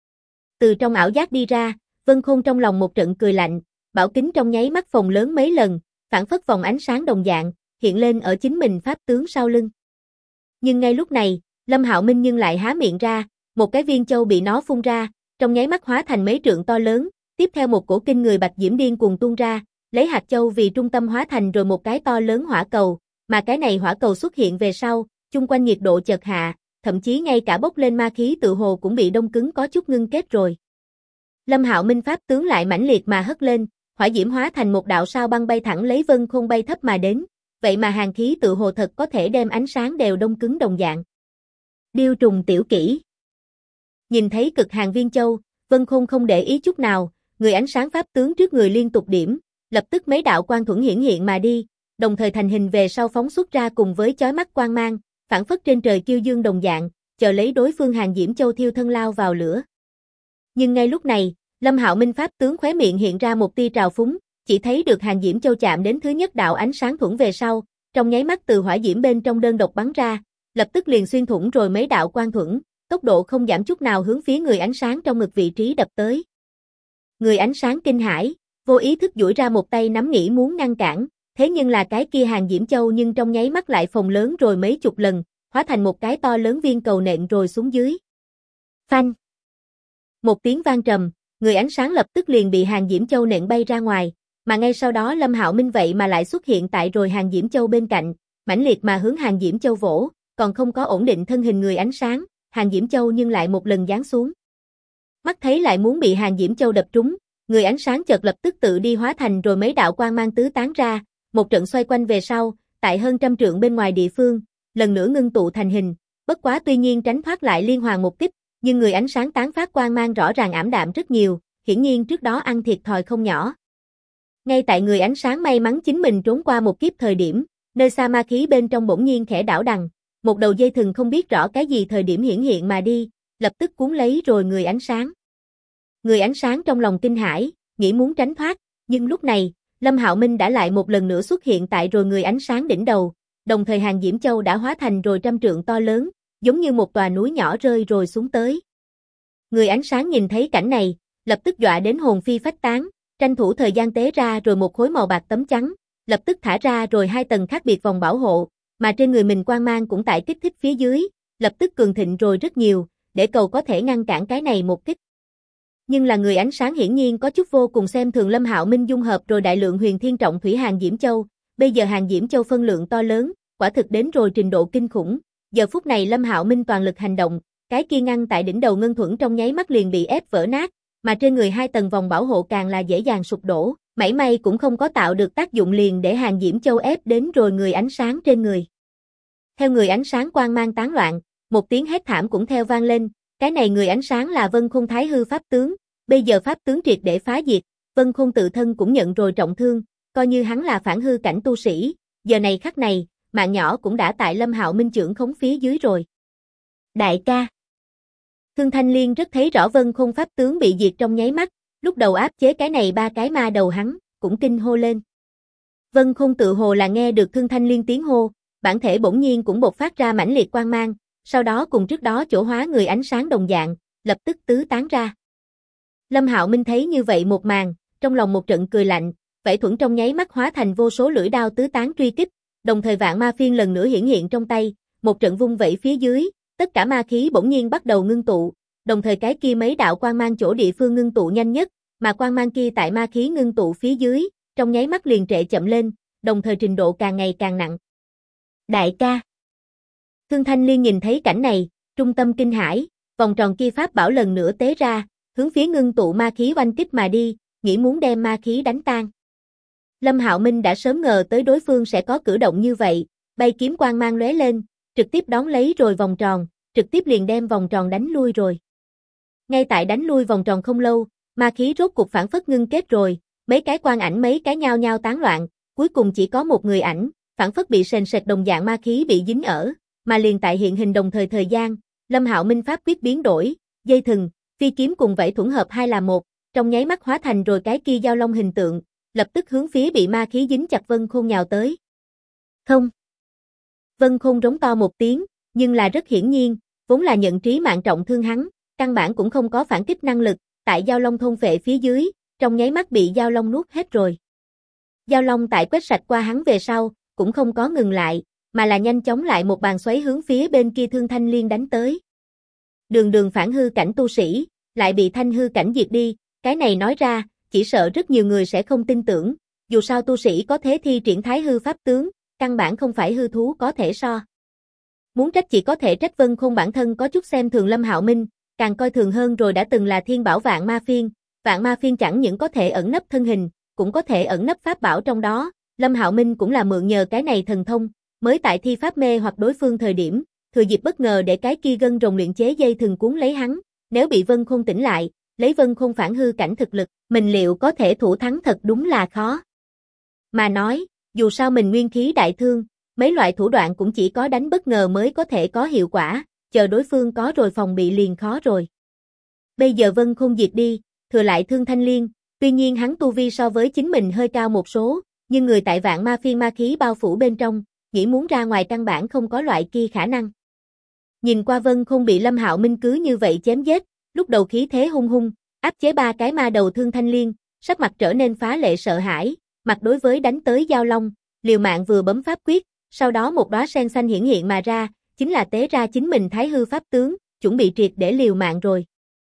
Từ trong ảo giác đi ra, Vân Khôn trong lòng một trận cười lạnh, bảo kính trong nháy mắt phồng lớn mấy lần, phản phất vòng ánh sáng đồng dạng, hiện lên ở chính mình pháp tướng sau lưng. Nhưng ngay lúc này, Lâm Hạo Minh nhưng lại há miệng ra, một cái viên châu bị nó phun ra, trong nháy mắt hóa thành mấy trượng to lớn, tiếp theo một cổ kinh người bạch diễm điên cuồng tuôn ra, lấy hạt châu vì trung tâm hóa thành rồi một cái to lớn hỏa cầu, mà cái này hỏa cầu xuất hiện về sau, chung quanh nhiệt độ chợt hạ, thậm chí ngay cả bốc lên ma khí tự hồ cũng bị đông cứng có chút ngưng kết rồi. Lâm Hạo Minh pháp tướng lại mãnh liệt mà hất lên, hỏa diễm hóa thành một đạo sao băng bay thẳng lấy Vân Khôn bay thấp mà đến, vậy mà hàn khí tự hồ thật có thể đem ánh sáng đều đông cứng đồng dạng. Điêu trùng tiểu kỹ. Nhìn thấy cực hàn viên châu, Vân Khôn không để ý chút nào, người ánh sáng pháp tướng trước người liên tục điểm, lập tức mấy đạo quang thuẫn hiển hiện mà đi, đồng thời thành hình về sau phóng xuất ra cùng với chói mắt quang mang, phản phất trên trời kiêu dương đồng dạng, chờ lấy đối phương hàn diễm châu thiêu thân lao vào lửa. Nhưng ngay lúc này, Lâm Hạo Minh pháp tướng khóe miệng hiện ra một tia trào phúng, chỉ thấy được hàn diễm châu chạm đến thứ nhất đạo ánh sáng thuẫn về sau, trong nháy mắt từ hỏa diễm bên trong đơn độc bắn ra, lập tức liền xuyên thủng rồi mấy đạo quang thuẫn, tốc độ không giảm chút nào hướng phía người ánh sáng trong ngực vị trí đập tới. Người ánh sáng kinh hãi, vô ý thức duỗi ra một tay nắm nghĩ muốn ngăn cản, thế nhưng là cái kia hàn diễm châu nhưng trong nháy mắt lại phồng lớn rồi mấy chục lần, hóa thành một cái to lớn viên cầu nện rồi xuống dưới. Phanh! Một tiếng vang trầm, người ánh sáng lập tức liền bị hàn diễm châu nện bay ra ngoài, mà ngay sau đó Lâm Hạo Minh vậy mà lại xuất hiện tại rồi hàn diễm châu bên cạnh, mãnh liệt mà hướng hàn diễm châu vỗ, còn không có ổn định thân hình người ánh sáng, hàn diễm châu nhưng lại một lần giáng xuống. Mắt thấy lại muốn bị hàn diễm châu đập trúng, người ánh sáng chợt lập tức tự đi hóa thành rồi mấy đạo quang mang tứ tán ra, một trận xoay quanh về sau, tại hơn trăm trượng bên ngoài địa phương, lần nữa ngưng tụ thành hình, bất quá tuy nhiên tránh thoát lại liên hoàn một kích, nhưng người ánh sáng tán phát quang mang rõ ràng ảm đạm rất nhiều, hiển nhiên trước đó ăn thiệt thòi không nhỏ. Ngay tại người ánh sáng may mắn chính mình trốn qua một kiếp thời điểm, nơi xa ma khí bên trong bỗng nhiên khẽ đảo đằng, một đầu dây thừng không biết rõ cái gì thời điểm hiển hiện mà đi, lập tức cuốn lấy rồi người ánh sáng. Người ánh sáng trong lòng kinh hãi, nghĩ muốn tránh thoát, nhưng lúc này, Lâm Hạo Minh đã lại một lần nữa xuất hiện tại rồi người ánh sáng đỉnh đầu, đồng thời hàn diễm châu đã hóa thành rồi trăm trượng to lớn, giống như một tòa núi nhỏ rơi rồi xuống tới. Người ánh sáng nhìn thấy cảnh này, lập tức dọa đến hồn phi phách tán, Tranh thủ thời gian tế ra rồi một khối màu bạc tấm chắn, lập tức thả ra rồi 2 tầng khác biệt vòng bảo hộ, mà trên người mình quang mang cũng tại kích thích phía dưới, lập tức cường thịnh rồi rất nhiều, để cầu có thể ngăn cản cái này một kích. Nhưng là người ánh sáng hiển nhiên có chút vô cùng xem thường Lâm Hạo Minh dung hợp rồi đại lượng huyền thiên trọng thủy hàng diễm châu, bây giờ hàng diễm châu phân lượng to lớn, quả thực đến rồi trình độ kinh khủng. Giờ phút này Lâm Hạo Minh toàn lực hành động, cái kia ngăn tại đỉnh đầu ngân thuẫn trong nháy mắt liền bị ép vỡ nát, mà trên người 2 tầng vòng bảo hộ càng là dễ dàng sụp đổ, mảy may cũng không có tạo được tác dụng liền để hàng diễm châu ép đến rồi người ánh sáng trên người. Theo người ánh sáng quang mang tán loạn, một tiếng hét thảm cũng theo vang lên, cái này người ánh sáng là Vân Khôn Thái Hư pháp tướng, bây giờ pháp tướng triệt để phá diệt, Vân Khôn tự thân cũng nhận rồi trọng thương, coi như hắn là phản hư cảnh tu sĩ, giờ này khắc này, mạng nhỏ cũng đã tại Lâm Hạo Minh chưởng khống phía dưới rồi. Đại ca. Thương Thanh Liên rất thấy rõ Vân Khôn pháp tướng bị diệt trong nháy mắt, lúc đầu áp chế cái này 3 cái ma đầu hắn, cũng kinh hô lên. Vân Khôn tự hồ là nghe được Thương Thanh Liên tiếng hô, bản thể bỗng nhiên cũng bộc phát ra mãnh liệt quang mang, sau đó cùng trước đó chỗ hóa người ánh sáng đồng dạng, lập tức tứ tán ra. Lâm Hạo Minh thấy như vậy một màn, trong lòng một trận cười lạnh, vảy thuẫn trong nháy mắt hóa thành vô số lưỡi đao tứ tán truy kích, đồng thời vạn ma phiên lần nữa hiển hiện trong tay, một trận vung vẩy phía dưới, tất cả ma khí bỗng nhiên bắt đầu ngưng tụ, đồng thời cái kia mấy đạo quang mang chỗ địa phương ngưng tụ nhanh nhất, mà quang mang kia tại ma khí ngưng tụ phía dưới, trong nháy mắt liền trệ chậm lên, đồng thời trình độ càng ngày càng nặng. Đại ca. Thương Thanh Liên nhìn thấy cảnh này, trung tâm kinh hãi, vòng tròn kia pháp bảo lần nữa tế ra, hướng phía ngưng tụ ma khí oanh kích mà đi, nghĩ muốn đem ma khí đánh tan. Lâm Hạo Minh đã sớm ngờ tới đối phương sẽ có cử động như vậy, bay kiếm quang mang lóe lên, trực tiếp đón lấy rồi vòng tròn, trực tiếp liền đem vòng tròn đánh lui rồi. Ngay tại đánh lui vòng tròn không lâu, ma khí rốt cục phản phất ngưng kết rồi, mấy cái quang ảnh mấy cái nhao nhao tán loạn, cuối cùng chỉ có một người ảnh, phản phất bị sền sệt đồng dạng ma khí bị dính ở, mà liền tại hiện hình đồng thời gian, Lâm Hạo Minh pháp quyết biến đổi, dây thừng, phi kiếm cùng vảy thuẫn hợp hai là một, trong nháy mắt hóa thành rồi cái kia giao long hình tượng, lập tức hướng phía bị ma khí dính chặt Vân Khôn nhào tới. Không. Vân Khôn rống to một tiếng, nhưng là rất hiển nhiên, vốn là nhận trí mạng trọng thương hắn, căn bản cũng không có phản kích năng lực, tại giao long thôn phệ phía dưới, trong nháy mắt bị giao long nuốt hết rồi. Giao long tại quét sạch qua hắn về sau, cũng không có ngừng lại, mà là nhanh chóng lại một bàn xoáy hướng phía bên kia Thương Thanh Liên đánh tới. Đường phản hư cảnh tu sĩ, lại bị thanh hư cảnh diệt đi, cái này nói ra, chỉ sợ rất nhiều người sẽ không tin tưởng, dù sao tu sĩ có thế thi triển thái hư pháp tướng, căn bản không phải hư thú có thể so. Muốn trách chỉ có thể trách Vân Khôn bản thân có chút xem thường Lâm Hạo Minh, càng coi thường hơn rồi đã từng là thiên bảo vạn ma phiên chẳng những có thể ẩn nấp thân hình, cũng có thể ẩn nấp pháp bảo trong đó, Lâm Hạo Minh cũng là mượn nhờ cái này thần thông, mới tại thi pháp mê hoặc đối phương thời điểm, thừa dịp bất ngờ để cái kia gân rồng luyện chế dây thừng cuốn lấy hắn, nếu bị Vân Khôn tỉnh lại, lấy Vân Khôn phản hư cảnh thực lực, mình liệu có thể thủ thắng thật đúng là khó. Mà nói, dù sao mình nguyên khí đại thương, mấy loại thủ đoạn cũng chỉ có đánh bất ngờ mới có thể có hiệu quả, chờ đối phương có rồi phòng bị liền khó rồi. Bây giờ Vân Khôn diệt đi, thừa lại Thương Thanh Liên, tuy nhiên hắn tu vi so với chính mình hơi cao một số, nhưng người tại vạn ma phiên ma khí bao phủ bên trong, nghĩ muốn ra ngoài căn bản không có loại kia khả năng. Nhìn qua Vân Khôn bị Lâm Hạo Minh cứ như vậy chém giết, lúc đầu khí thế hung hung, áp chế 3 cái ma đầu Thương Thanh Liên, sắc mặt trở nên phá lệ sợ hãi, mặt đối với đánh tới giao long, liều mạng vừa bấm pháp quyết, sau đó một đóa sen xanh hiển hiện mà ra, chính là tế ra chính mình thái hư pháp tướng, chuẩn bị triệt để liều mạng rồi.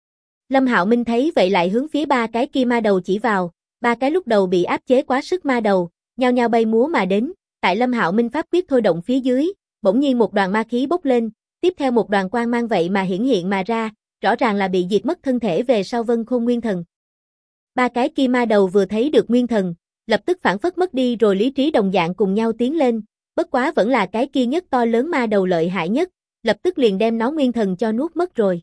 Lâm Hạo Minh thấy vậy lại hướng phía 3 cái kia ma đầu chỉ vào, 3 cái lúc đầu bị áp chế quá sức ma đầu, nhao nhao bay múa mà đến, tại Lâm Hạo Minh pháp quyết thôi động phía dưới, bỗng nhiên một đoàn ma khí bốc lên, tiếp theo một đoàn quang mang vậy mà hiển hiện mà ra, rõ ràng là bị diệt mất thân thể về sau Vân Khôn nguyên thần. 3 cái kia ma đầu vừa thấy được nguyên thần, lập tức phản phất mất đi rồi lý trí đồng dạng cùng nhau tiến lên, bất quá vẫn là cái kia nhất to lớn ma đầu lợi hại nhất, lập tức liền đem nó nguyên thần cho nuốt mất rồi.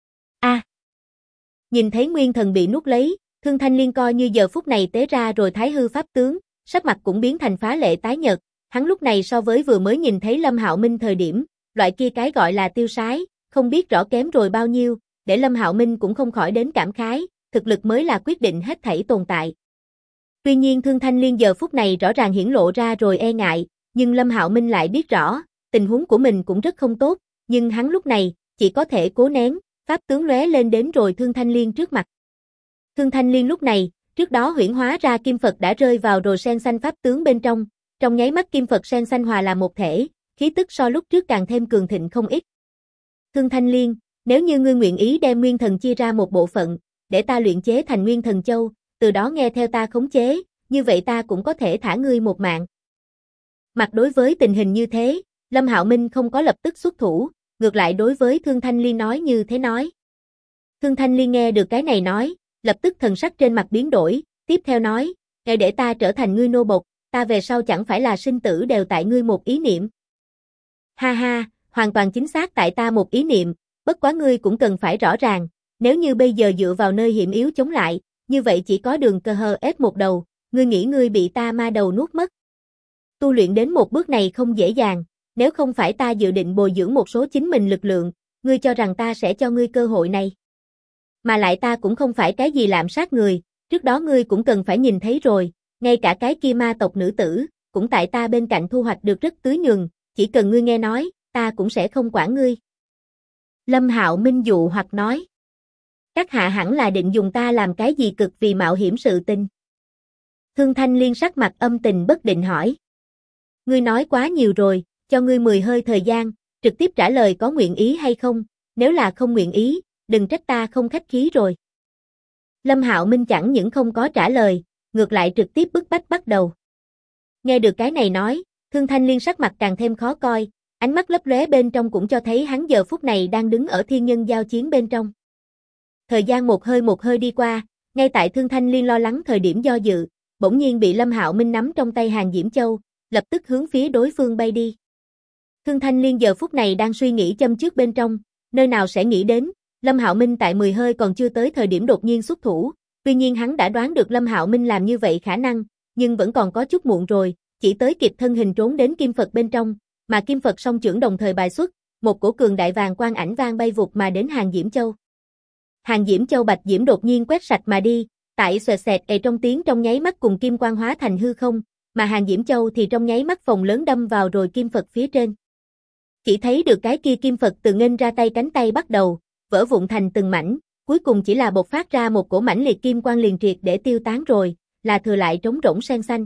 Nhìn thấy nguyên thần bị nuốt lấy, Thương Thanh Liên coi như giờ phút này tế ra rồi thái hư pháp tướng, sắc mặt cũng biến thành phá lệ tái nhợt, hắn lúc này so với vừa mới nhìn thấy Lâm Hạo Minh thời điểm, loại kia cái gọi là tiêu sái, không biết rõ kém rồi bao nhiêu, để Lâm Hạo Minh cũng không khỏi đến cảm khái, thực lực mới là quyết định hết thảy tồn tại. Tuy nhiên Thương Thanh Liên giờ phút này rõ ràng hiển lộ ra rồi e ngại, nhưng Lâm Hạo Minh lại biết rõ, tình huống của mình cũng rất không tốt, nhưng hắn lúc này, chỉ có thể cố nén, pháp tướng lóe lên đến rồi Thương Thanh Liên trước mặt. Thương Thanh Liên lúc này, trước đó huyễn hóa ra kim Phật đã rơi vào rồi sen xanh pháp tướng bên trong nháy mắt kim Phật sen xanh hòa làm một thể, khí tức so lúc trước càng thêm cường thịnh không ít. Thương Thanh Liên, nếu như ngươi nguyện ý đem nguyên thần chia ra một bộ phận, để ta luyện chế thành nguyên thần châu, từ đó nghe theo ta khống chế, như vậy ta cũng có thể thả ngươi một mạng. Mặt đối với tình hình như thế, Lâm Hạo Minh không có lập tức xuất thủ, ngược lại đối với Thương Thanh Liên nói như thế nói. Thương Thanh Liên nghe được cái này nói, lập tức thần sắc trên mặt biến đổi, tiếp theo nói, "Ngài để ta trở thành ngươi nô bộc, ta về sau chẳng phải là sinh tử đều tại ngươi một ý niệm." Ha ha, hoàn toàn chính xác tại ta một ý niệm, bất quá ngươi cũng cần phải rõ ràng, nếu như bây giờ dựa vào nơi hiểm yếu chống lại, như vậy chỉ có đường cơ hờ ép một đầu, ngươi nghĩ ngươi bị ta ma đầu nuốt mất. Tu luyện đến một bước này không dễ dàng, nếu không phải ta dự định bồi dưỡng một số chính mình lực lượng, ngươi cho rằng ta sẽ cho ngươi cơ hội này. Mà lại ta cũng không phải cái gì lạm sát người, trước đó ngươi cũng cần phải nhìn thấy rồi, ngay cả cái kia ma tộc nữ tử, cũng tại ta bên cạnh thu hoạch được rất tưới nhường, chỉ cần ngươi nghe nói, ta cũng sẽ không quản ngươi. Lâm Hạo Minh dụ hoặc nói, các hạ hẳn là định dùng ta làm cái gì cực vì mạo hiểm sự tình. Thương Thanh Liên sắc mặt âm tình bất định hỏi. Ngươi nói quá nhiều rồi, cho ngươi 10 hơi thời gian, trực tiếp trả lời có nguyện ý hay không, nếu là không nguyện ý, đừng trách ta không khách khí rồi. Lâm Hạo Minh chẳng những không có trả lời, ngược lại trực tiếp bức bách bắt đầu. Nghe được cái này nói, Thương Thanh Liên sắc mặt càng thêm khó coi, ánh mắt lấp lóe bên trong cũng cho thấy hắn giờ phút này đang đứng ở thiên nhân giao chiến bên trong. Thời gian một hơi đi qua, ngay tại Thương Thanh Liên lo lắng thời điểm do dự, bỗng nhiên bị Lâm Hạo Minh nắm trong tay Hàng Diễm Châu, lập tức hướng phía đối phương bay đi. Thương Thanh Liên giờ phút này đang suy nghĩ châm chước bên trong, nơi nào sẽ nghĩ đến, Lâm Hạo Minh tại 10 hơi còn chưa tới thời điểm đột nhiên xuất thủ, tuy nhiên hắn đã đoán được Lâm Hạo Minh làm như vậy khả năng, nhưng vẫn còn có chút muộn rồi, chỉ tới kịp thân hình trốn đến kim Phật bên trong, mà kim Phật song chưởng đồng thời bài xuất, một cổ cường đại vàng quang ảnh vang bay vụt mà đến Hàng Diễm Châu. Hàng Diễm Châu bạch diễm đột nhiên quét sạch mà đi, tại xoẹt xẹt trong tiếng trong nháy mắt cùng kim quang hóa thành hư không, mà Hàng Diễm Châu thì trong nháy mắt phồng lớn đâm vào rồi kim Phật phía trên. Chỉ thấy được cái kia kim Phật từ nghênh ra tay cánh tay bắt đầu, vỡ vụn thành từng mảnh, cuối cùng chỉ là bộc phát ra một cổ mãnh liệt kim quang liền triệt để tiêu tán rồi, là thừa lại trống rỗng sen xanh.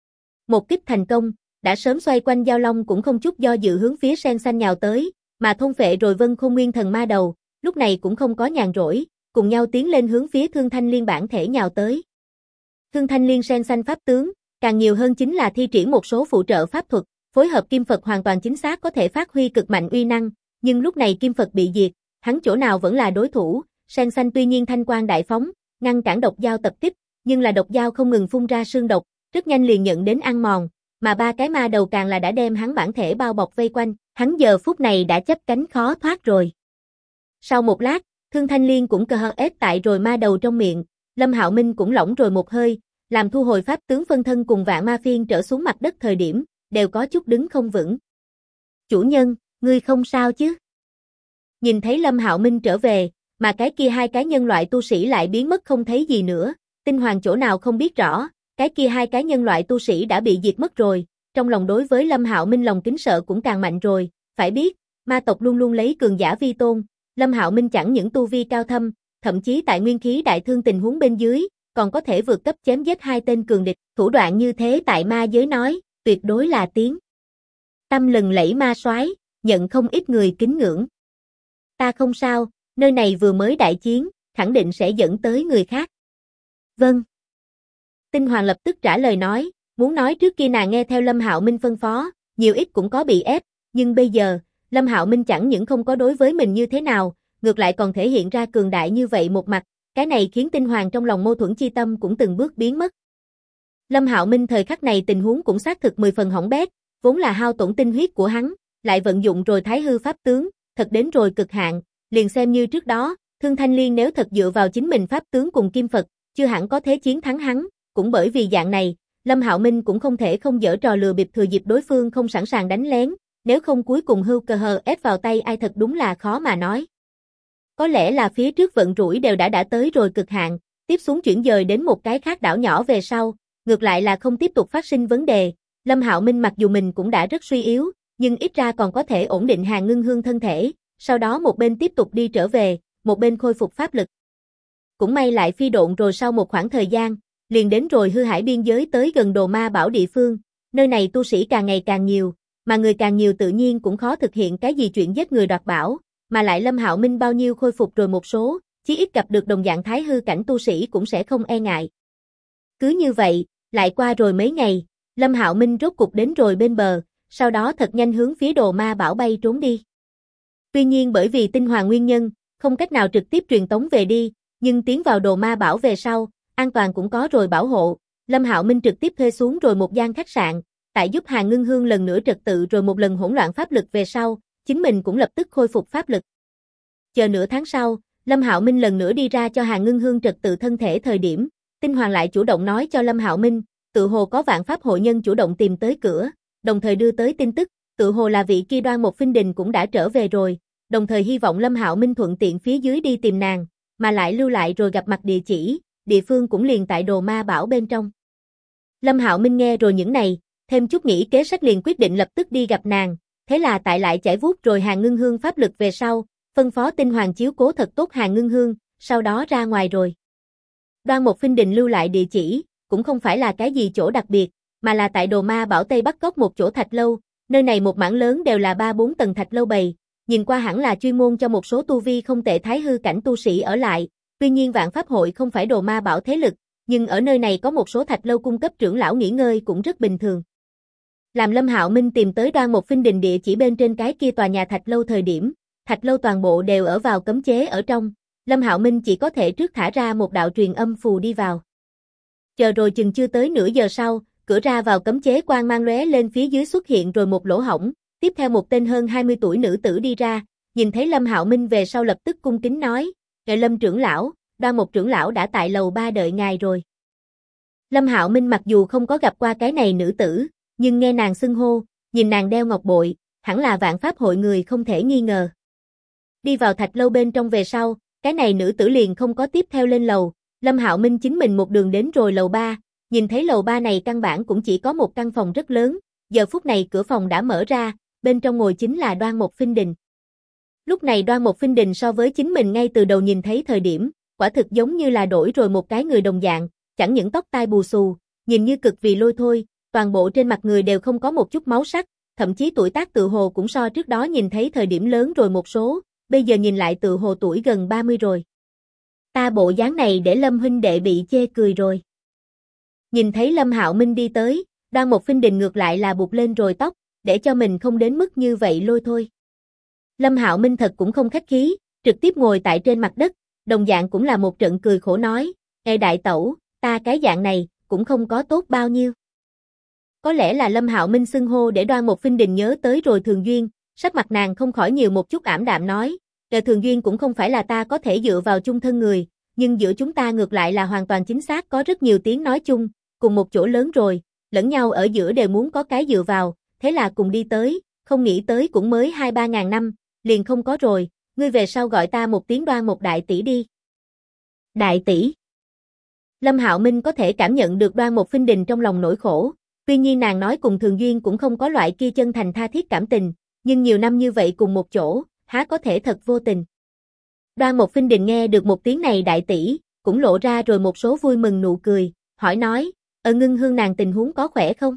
Một kích thành công, đã sớm xoay quanh Giao Long cũng không chút do dự hướng phía sen xanh nhào tới, mà thôn phệ rồi Vân Khôn Nguyên Thần Ma Đầu, lúc này cũng không có nhàn rỗi, cùng nhau tiến lên hướng phía Thương Thanh Liên bản thể nhào tới. Thương Thanh Liên sen xanh pháp tướng, càng nhiều hơn chính là thi triển một số phụ trợ pháp thuật, phối hợp kim Phật hoàn toàn chính xác có thể phát huy cực mạnh uy năng, nhưng lúc này kim Phật bị diệt, hắn chỗ nào vẫn là đối thủ, sen xanh tuy nhiên thanh quang đại phóng, ngăn cản độc dao tập kích, nhưng là độc dao không ngừng phun ra sương độc, rất nhanh liền nhận đến ăn mòn, mà ba cái ma đầu càng là đã đem hắn bản thể bao bọc vây quanh, hắn giờ phút này đã chấp cánh khó thoát rồi. Sau một lát, Thương Thanh Liên cũng cơ hờ ép tại rồi ma đầu trong miệng, Lâm Hạo Minh cũng lỏng rồi một hơi, làm thu hồi pháp tướng phân thân cùng vạn ma phiên trở xuống mặt đất thời điểm, đều có chút đứng không vững. Chủ nhân, ngươi không sao chứ? Nhìn thấy Lâm Hạo Minh trở về, mà cái kia hai cái nhân loại tu sĩ lại biến mất không thấy gì nữa, Tinh Hoàng chỗ nào không biết rõ, cái kia hai cái nhân loại tu sĩ đã bị diệt mất rồi, trong lòng đối với Lâm Hạo Minh lòng kính sợ cũng càng mạnh rồi, phải biết, ma tộc luôn luôn lấy cường giả vi tôn, Lâm Hạo Minh chẳng những tu vi cao thâm, thậm chí tại nguyên khí đại thương tình huống bên dưới, còn có thể vượt cấp chém giết hai tên cường địch, thủ đoạn như thế tại ma giới nói, tuyệt đối là tiếng tâm lừng lẫy ma soái, nhận không ít người kính ngưỡng. Ta không sao, nơi này vừa mới đại chiến, khẳng định sẽ dẫn tới người khác. Vâng. Tinh Hoàng lập tức trả lời nói, muốn nói trước kia nàng nghe theo Lâm Hạo Minh phân phó, nhiều ít cũng có bị ép, nhưng bây giờ, Lâm Hạo Minh chẳng những không có đối với mình như thế nào, ngược lại còn thể hiện ra cường đại như vậy một mặt, cái này khiến Tinh Hoàng trong lòng mâu thuẫn chi tâm cũng từng bước biến mất. Lâm Hạo Minh thời khắc này tình huống cũng xác thực 10 phần hỏng bét, vốn là hao tổn tinh huyết của hắn, lại vận dụng rồi Thái hư pháp tướng, thật đến rồi cực hạn, liền xem như trước đó, Thương Thanh Liên nếu thật dựa vào chính mình pháp tướng cùng kim Phật, chưa hẳn có thế chiến thắng hắn, cũng bởi vì dạng này, Lâm Hạo Minh cũng không thể không giở trò lừa bịp thừa dịp đối phương không sẵn sàng đánh lén, nếu không cuối cùng hưu cơ hờ ép vào tay ai thật đúng là khó mà nói. Có lẽ là phía trước vận rủi đều đã tới rồi cực hạn, tiếp xuống chuyển dời đến một cái khác đảo nhỏ về sau, ngược lại là không tiếp tục phát sinh vấn đề, Lâm Hạo Minh mặc dù mình cũng đã rất suy yếu, nhưng ít ra còn có thể ổn định Hàng Ngưng Hương thân thể, sau đó một bên tiếp tục đi trở về, một bên khôi phục pháp lực. Cũng may lại phi độn rồi sau một khoảng thời gian, liền đến rồi hư hải biên giới tới gần Đồ Ma Bảo địa phương, nơi này tu sĩ càng ngày càng nhiều, mà người càng nhiều tự nhiên cũng khó thực hiện cái gì chuyện giết người đoạt bảo, mà lại Lâm Hạo Minh bao nhiêu khôi phục rồi một số, chí ít gặp được đồng dạng thái hư cảnh tu sĩ cũng sẽ không e ngại. Cứ như vậy, lại qua rồi mấy ngày, Lâm Hạo Minh rốt cục đến rồi bên bờ, sau đó thật nhanh hướng phía Đồ Ma Bảo bay trốn đi. Tuy nhiên bởi vì tinh hoàng nguyên nhân, không cách nào trực tiếp truyền tống về đi, nhưng tiến vào Đồ Ma Bảo về sau, an toàn cũng có rồi bảo hộ, Lâm Hạo Minh trực tiếp thuê xuống rồi một gian khách sạn, tại giúp Hàn Ngưng Hương lần nữa trật tự rồi một lần hỗn loạn pháp lực về sau, chính mình cũng lập tức khôi phục pháp lực. Chờ nửa tháng sau, Lâm Hạo Minh lần nữa đi ra cho Hàn Ngưng Hương trật tự thân thể thời điểm, Tinh Hoàng lại chủ động nói cho Lâm Hạo Minh, tự hồ có vạn pháp hội nhân chủ động tìm tới cửa, đồng thời đưa tới tin tức, tự hồ là vị kia Đoan Mộc Phinh Đình cũng đã trở về rồi, đồng thời hy vọng Lâm Hạo Minh thuận tiện phía dưới đi tìm nàng, mà lại lưu lại rồi gặp mặt địa chỉ, địa phương cũng liền tại Đồ Ma Bảo bên trong. Lâm Hạo Minh nghe rồi những này, thêm chút nghĩ kế sách liền quyết định lập tức đi gặp nàng, thế là tại lại chải vuốt rồi Hàn Ngưng Hương pháp lực về sau, phân phó Tinh Hoàng chiếu cố thật tốt Hàn Ngưng Hương, sau đó ra ngoài rồi. Đoan Mộc Phinh Đình lưu lại địa chỉ, cũng không phải là cái gì chỗ đặc biệt, mà là tại Đồ Ma Bảo Tây Bắc Cốc một chỗ thạch lâu, nơi này một mảng lớn đều là 3-4 tầng thạch lâu bày, nhìn qua hẳn là chuyên môn cho một số tu vi không tệ thái hư cảnh tu sĩ ở lại, tuy nhiên Vạn Pháp Hội không phải Đồ Ma Bảo thế lực, nhưng ở nơi này có một số thạch lâu cung cấp trưởng lão nghỉ ngơi cũng rất bình thường. Làm Lâm Hạo Minh tìm tới Đoan Mộc Phinh Đình địa chỉ bên trên cái kia tòa nhà thạch lâu thời điểm, thạch lâu toàn bộ đều ở vào cấm chế ở trong, Lâm Hạo Minh chỉ có thể trước thả ra một đạo truyền âm phù đi vào. Chờ rồi chừng chưa tới nửa giờ sau, cửa ra vào cấm chế quang mang lóe lên phía dưới xuất hiện rồi một lỗ hổng, tiếp theo một tên hơn 20 tuổi nữ tử đi ra, nhìn thấy Lâm Hạo Minh về sau lập tức cung kính nói, "Ngài Lâm trưởng lão, Đoan Mộc trưởng lão đã tại lầu 3 đợi ngài rồi." Lâm Hạo Minh mặc dù không có gặp qua cái này nữ tử, nhưng nghe nàng xưng hô, nhìn nàng đeo ngọc bội, hẳn là Vạn Pháp Hội người không thể nghi ngờ. Đi vào thạch lâu bên trong về sau, cái này nữ tử liền không có tiếp theo lên lầu, Lâm Hạo Minh chính mình một đường đến rồi lầu 3, nhìn thấy lầu 3 này căn bản cũng chỉ có một căn phòng rất lớn, giờ phút này cửa phòng đã mở ra, bên trong ngồi chính là Đoan Mộc Phinh Đình. Lúc này Đoan Mộc Phinh Đình so với chính mình ngay từ đầu nhìn thấy thời điểm, quả thực giống như là đổi rồi một cái người đồng dạng, chẳng những tóc tai bù xù, nhìn như cực vì lôi thôi, toàn bộ trên mặt người đều không có một chút máu sắc, thậm chí tuổi tác tự hồ cũng so trước đó nhìn thấy thời điểm lớn rồi một số, bây giờ nhìn lại tự hồ tuổi gần 30 rồi. Ta bộ dáng này để Lâm huynh đệ bị chê cười rồi. Nhìn thấy Lâm Hạo Minh đi tới, Đoan Mộc Phinh Đình ngược lại là buộc lên rồi tóc, để cho mình không đến mức như vậy lôi thôi. Lâm Hạo Minh thật cũng không khách khí, trực tiếp ngồi tại trên mặt đất, đồng dạng cũng là một trận cười khổ nói, "Ê đại tẩu, ta cái dạng này, cũng không có tốt bao nhiêu." Có lẽ là Lâm Hạo Minh xưng hô để Đoan Mộc Phinh Đình nhớ tới rồi Thường Duyên, sắc mặt nàng không khỏi nhiều một chút ảm đạm nói, Thường Duyên cũng không phải là ta có thể dựa vào chung thân người, nhưng giữa chúng ta ngược lại là hoàn toàn chính xác có rất nhiều tiếng nói chung, cùng một chỗ lớn rồi, lẫn nhau ở giữa đều muốn có cái dựa vào, thế là cùng đi tới, không nghĩ tới cũng mới 2-3 ngàn năm, liền không có rồi, ngươi về sau gọi ta một tiếng Đoan Mộc đại tỷ đi." Đại tỷ. Lâm Hạo Minh có thể cảm nhận được Đoan Mộc Phinh Đình trong lòng nỗi khổ, tuy nhiên nàng nói cùng Thường Duyên cũng không có loại kia chân thành tha thiết cảm tình, nhưng nhiều năm như vậy cùng một chỗ, há có thể thật vô tình. Đoan Mộc Phinh Đình nghe được một tiếng này đại tỷ, cũng lộ ra rồi một số vui mừng nụ cười, hỏi nói, Ngưng Hương nàng tình huống có khỏe không?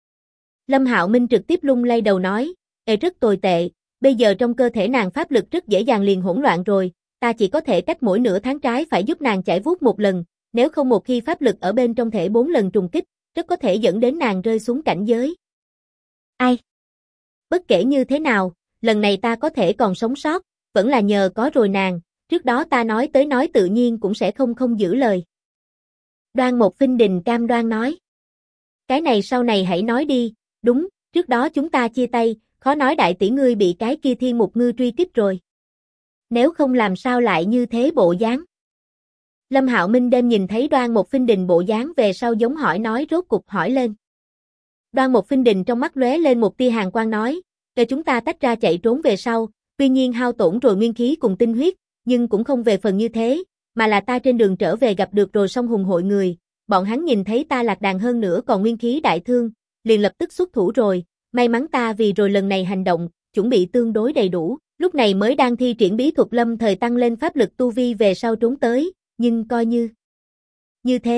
Lâm Hạo Minh trực tiếp lung lay đầu nói, rất tồi tệ, bây giờ trong cơ thể nàng pháp lực rất dễ dàng liền hỗn loạn rồi, ta chỉ có thể cách mỗi nửa tháng trái phải giúp nàng chải vuốt một lần, nếu không một khi pháp lực ở bên trong thể 4 lần trùng kích, rất có thể dẫn đến nàng rơi xuống cảnh giới. Ai? Bất kể như thế nào, lần này ta có thể còn sống sót, vẫn là nhờ có rồi nàng, trước đó ta nói tới nói tự nhiên cũng sẽ không giữ lời. Đoan Mộc Phinh Đình cam đoan nói. Cái này sau này hãy nói đi, đúng, trước đó chúng ta chia tay, khó nói đại tỷ ngươi bị cái kia Thiên Mục Ngư truy kích rồi. Nếu không làm sao lại như thế bộ dáng. Lâm Hạo Minh đêm nhìn thấy Đoan Mộc Phinh Đình bộ dáng về sau giống hỏi nói rốt cục hỏi lên. Đoan Mộc Phinh Đình trong mắt lóe lên một tia hàn quang nói, để chúng ta tách ra chạy trốn về sau, tuy nhiên hao tổn rồi nguyên khí cùng tinh huyết, nhưng cũng không về phần như thế, mà là ta trên đường trở về gặp được rồi song hùng hội người, bọn hắn nhìn thấy ta lạc đàn hơn nữa còn nguyên khí đại thương, liền lập tức xuất thủ rồi, may mắn ta vì rồi lần này hành động, chuẩn bị tương đối đầy đủ, lúc này mới đang thi triển bí thuật lâm thời tăng lên pháp lực tu vi về sau trốn tới, nhưng coi như thế,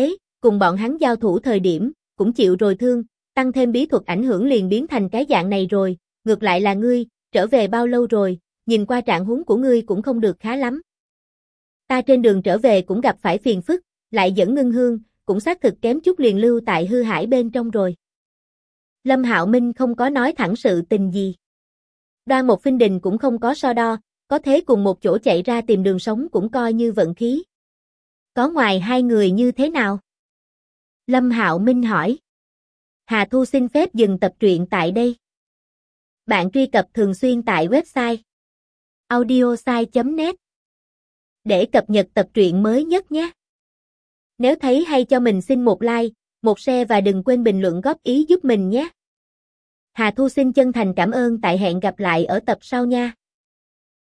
cùng bọn hắn giao thủ thời điểm, cũng chịu rồi thương, tăng thêm bí thuật ảnh hưởng liền biến thành cái dạng này rồi, ngược lại là ngươi, trở về bao lâu rồi, nhìn qua trạng huống của ngươi cũng không được khá lắm. Ta trên đường trở về cũng gặp phải phiền phức, lại dẫn Ngưng Hương, cũng xác thực kém chút liền lưu tại hư hải bên trong rồi. Lâm Hạo Minh không có nói thẳng sự tình gì. Đoan một Phinh Đình cũng không có so đo, có thế cùng một chỗ chạy ra tìm đường sống cũng coi như vận khí. Có ngoài hai người như thế nào? Lâm Hạo Minh hỏi. Hà Thu xin phép dừng tập truyện tại đây. Bạn truy cập thường xuyên tại website audiosai.net để cập nhật tập truyện mới nhất nhé. Nếu thấy hay cho mình xin một like, một share và đừng quên bình luận góp ý giúp mình nhé. Hà Thu xin chân thành cảm ơn, tại hẹn gặp lại ở tập sau nha.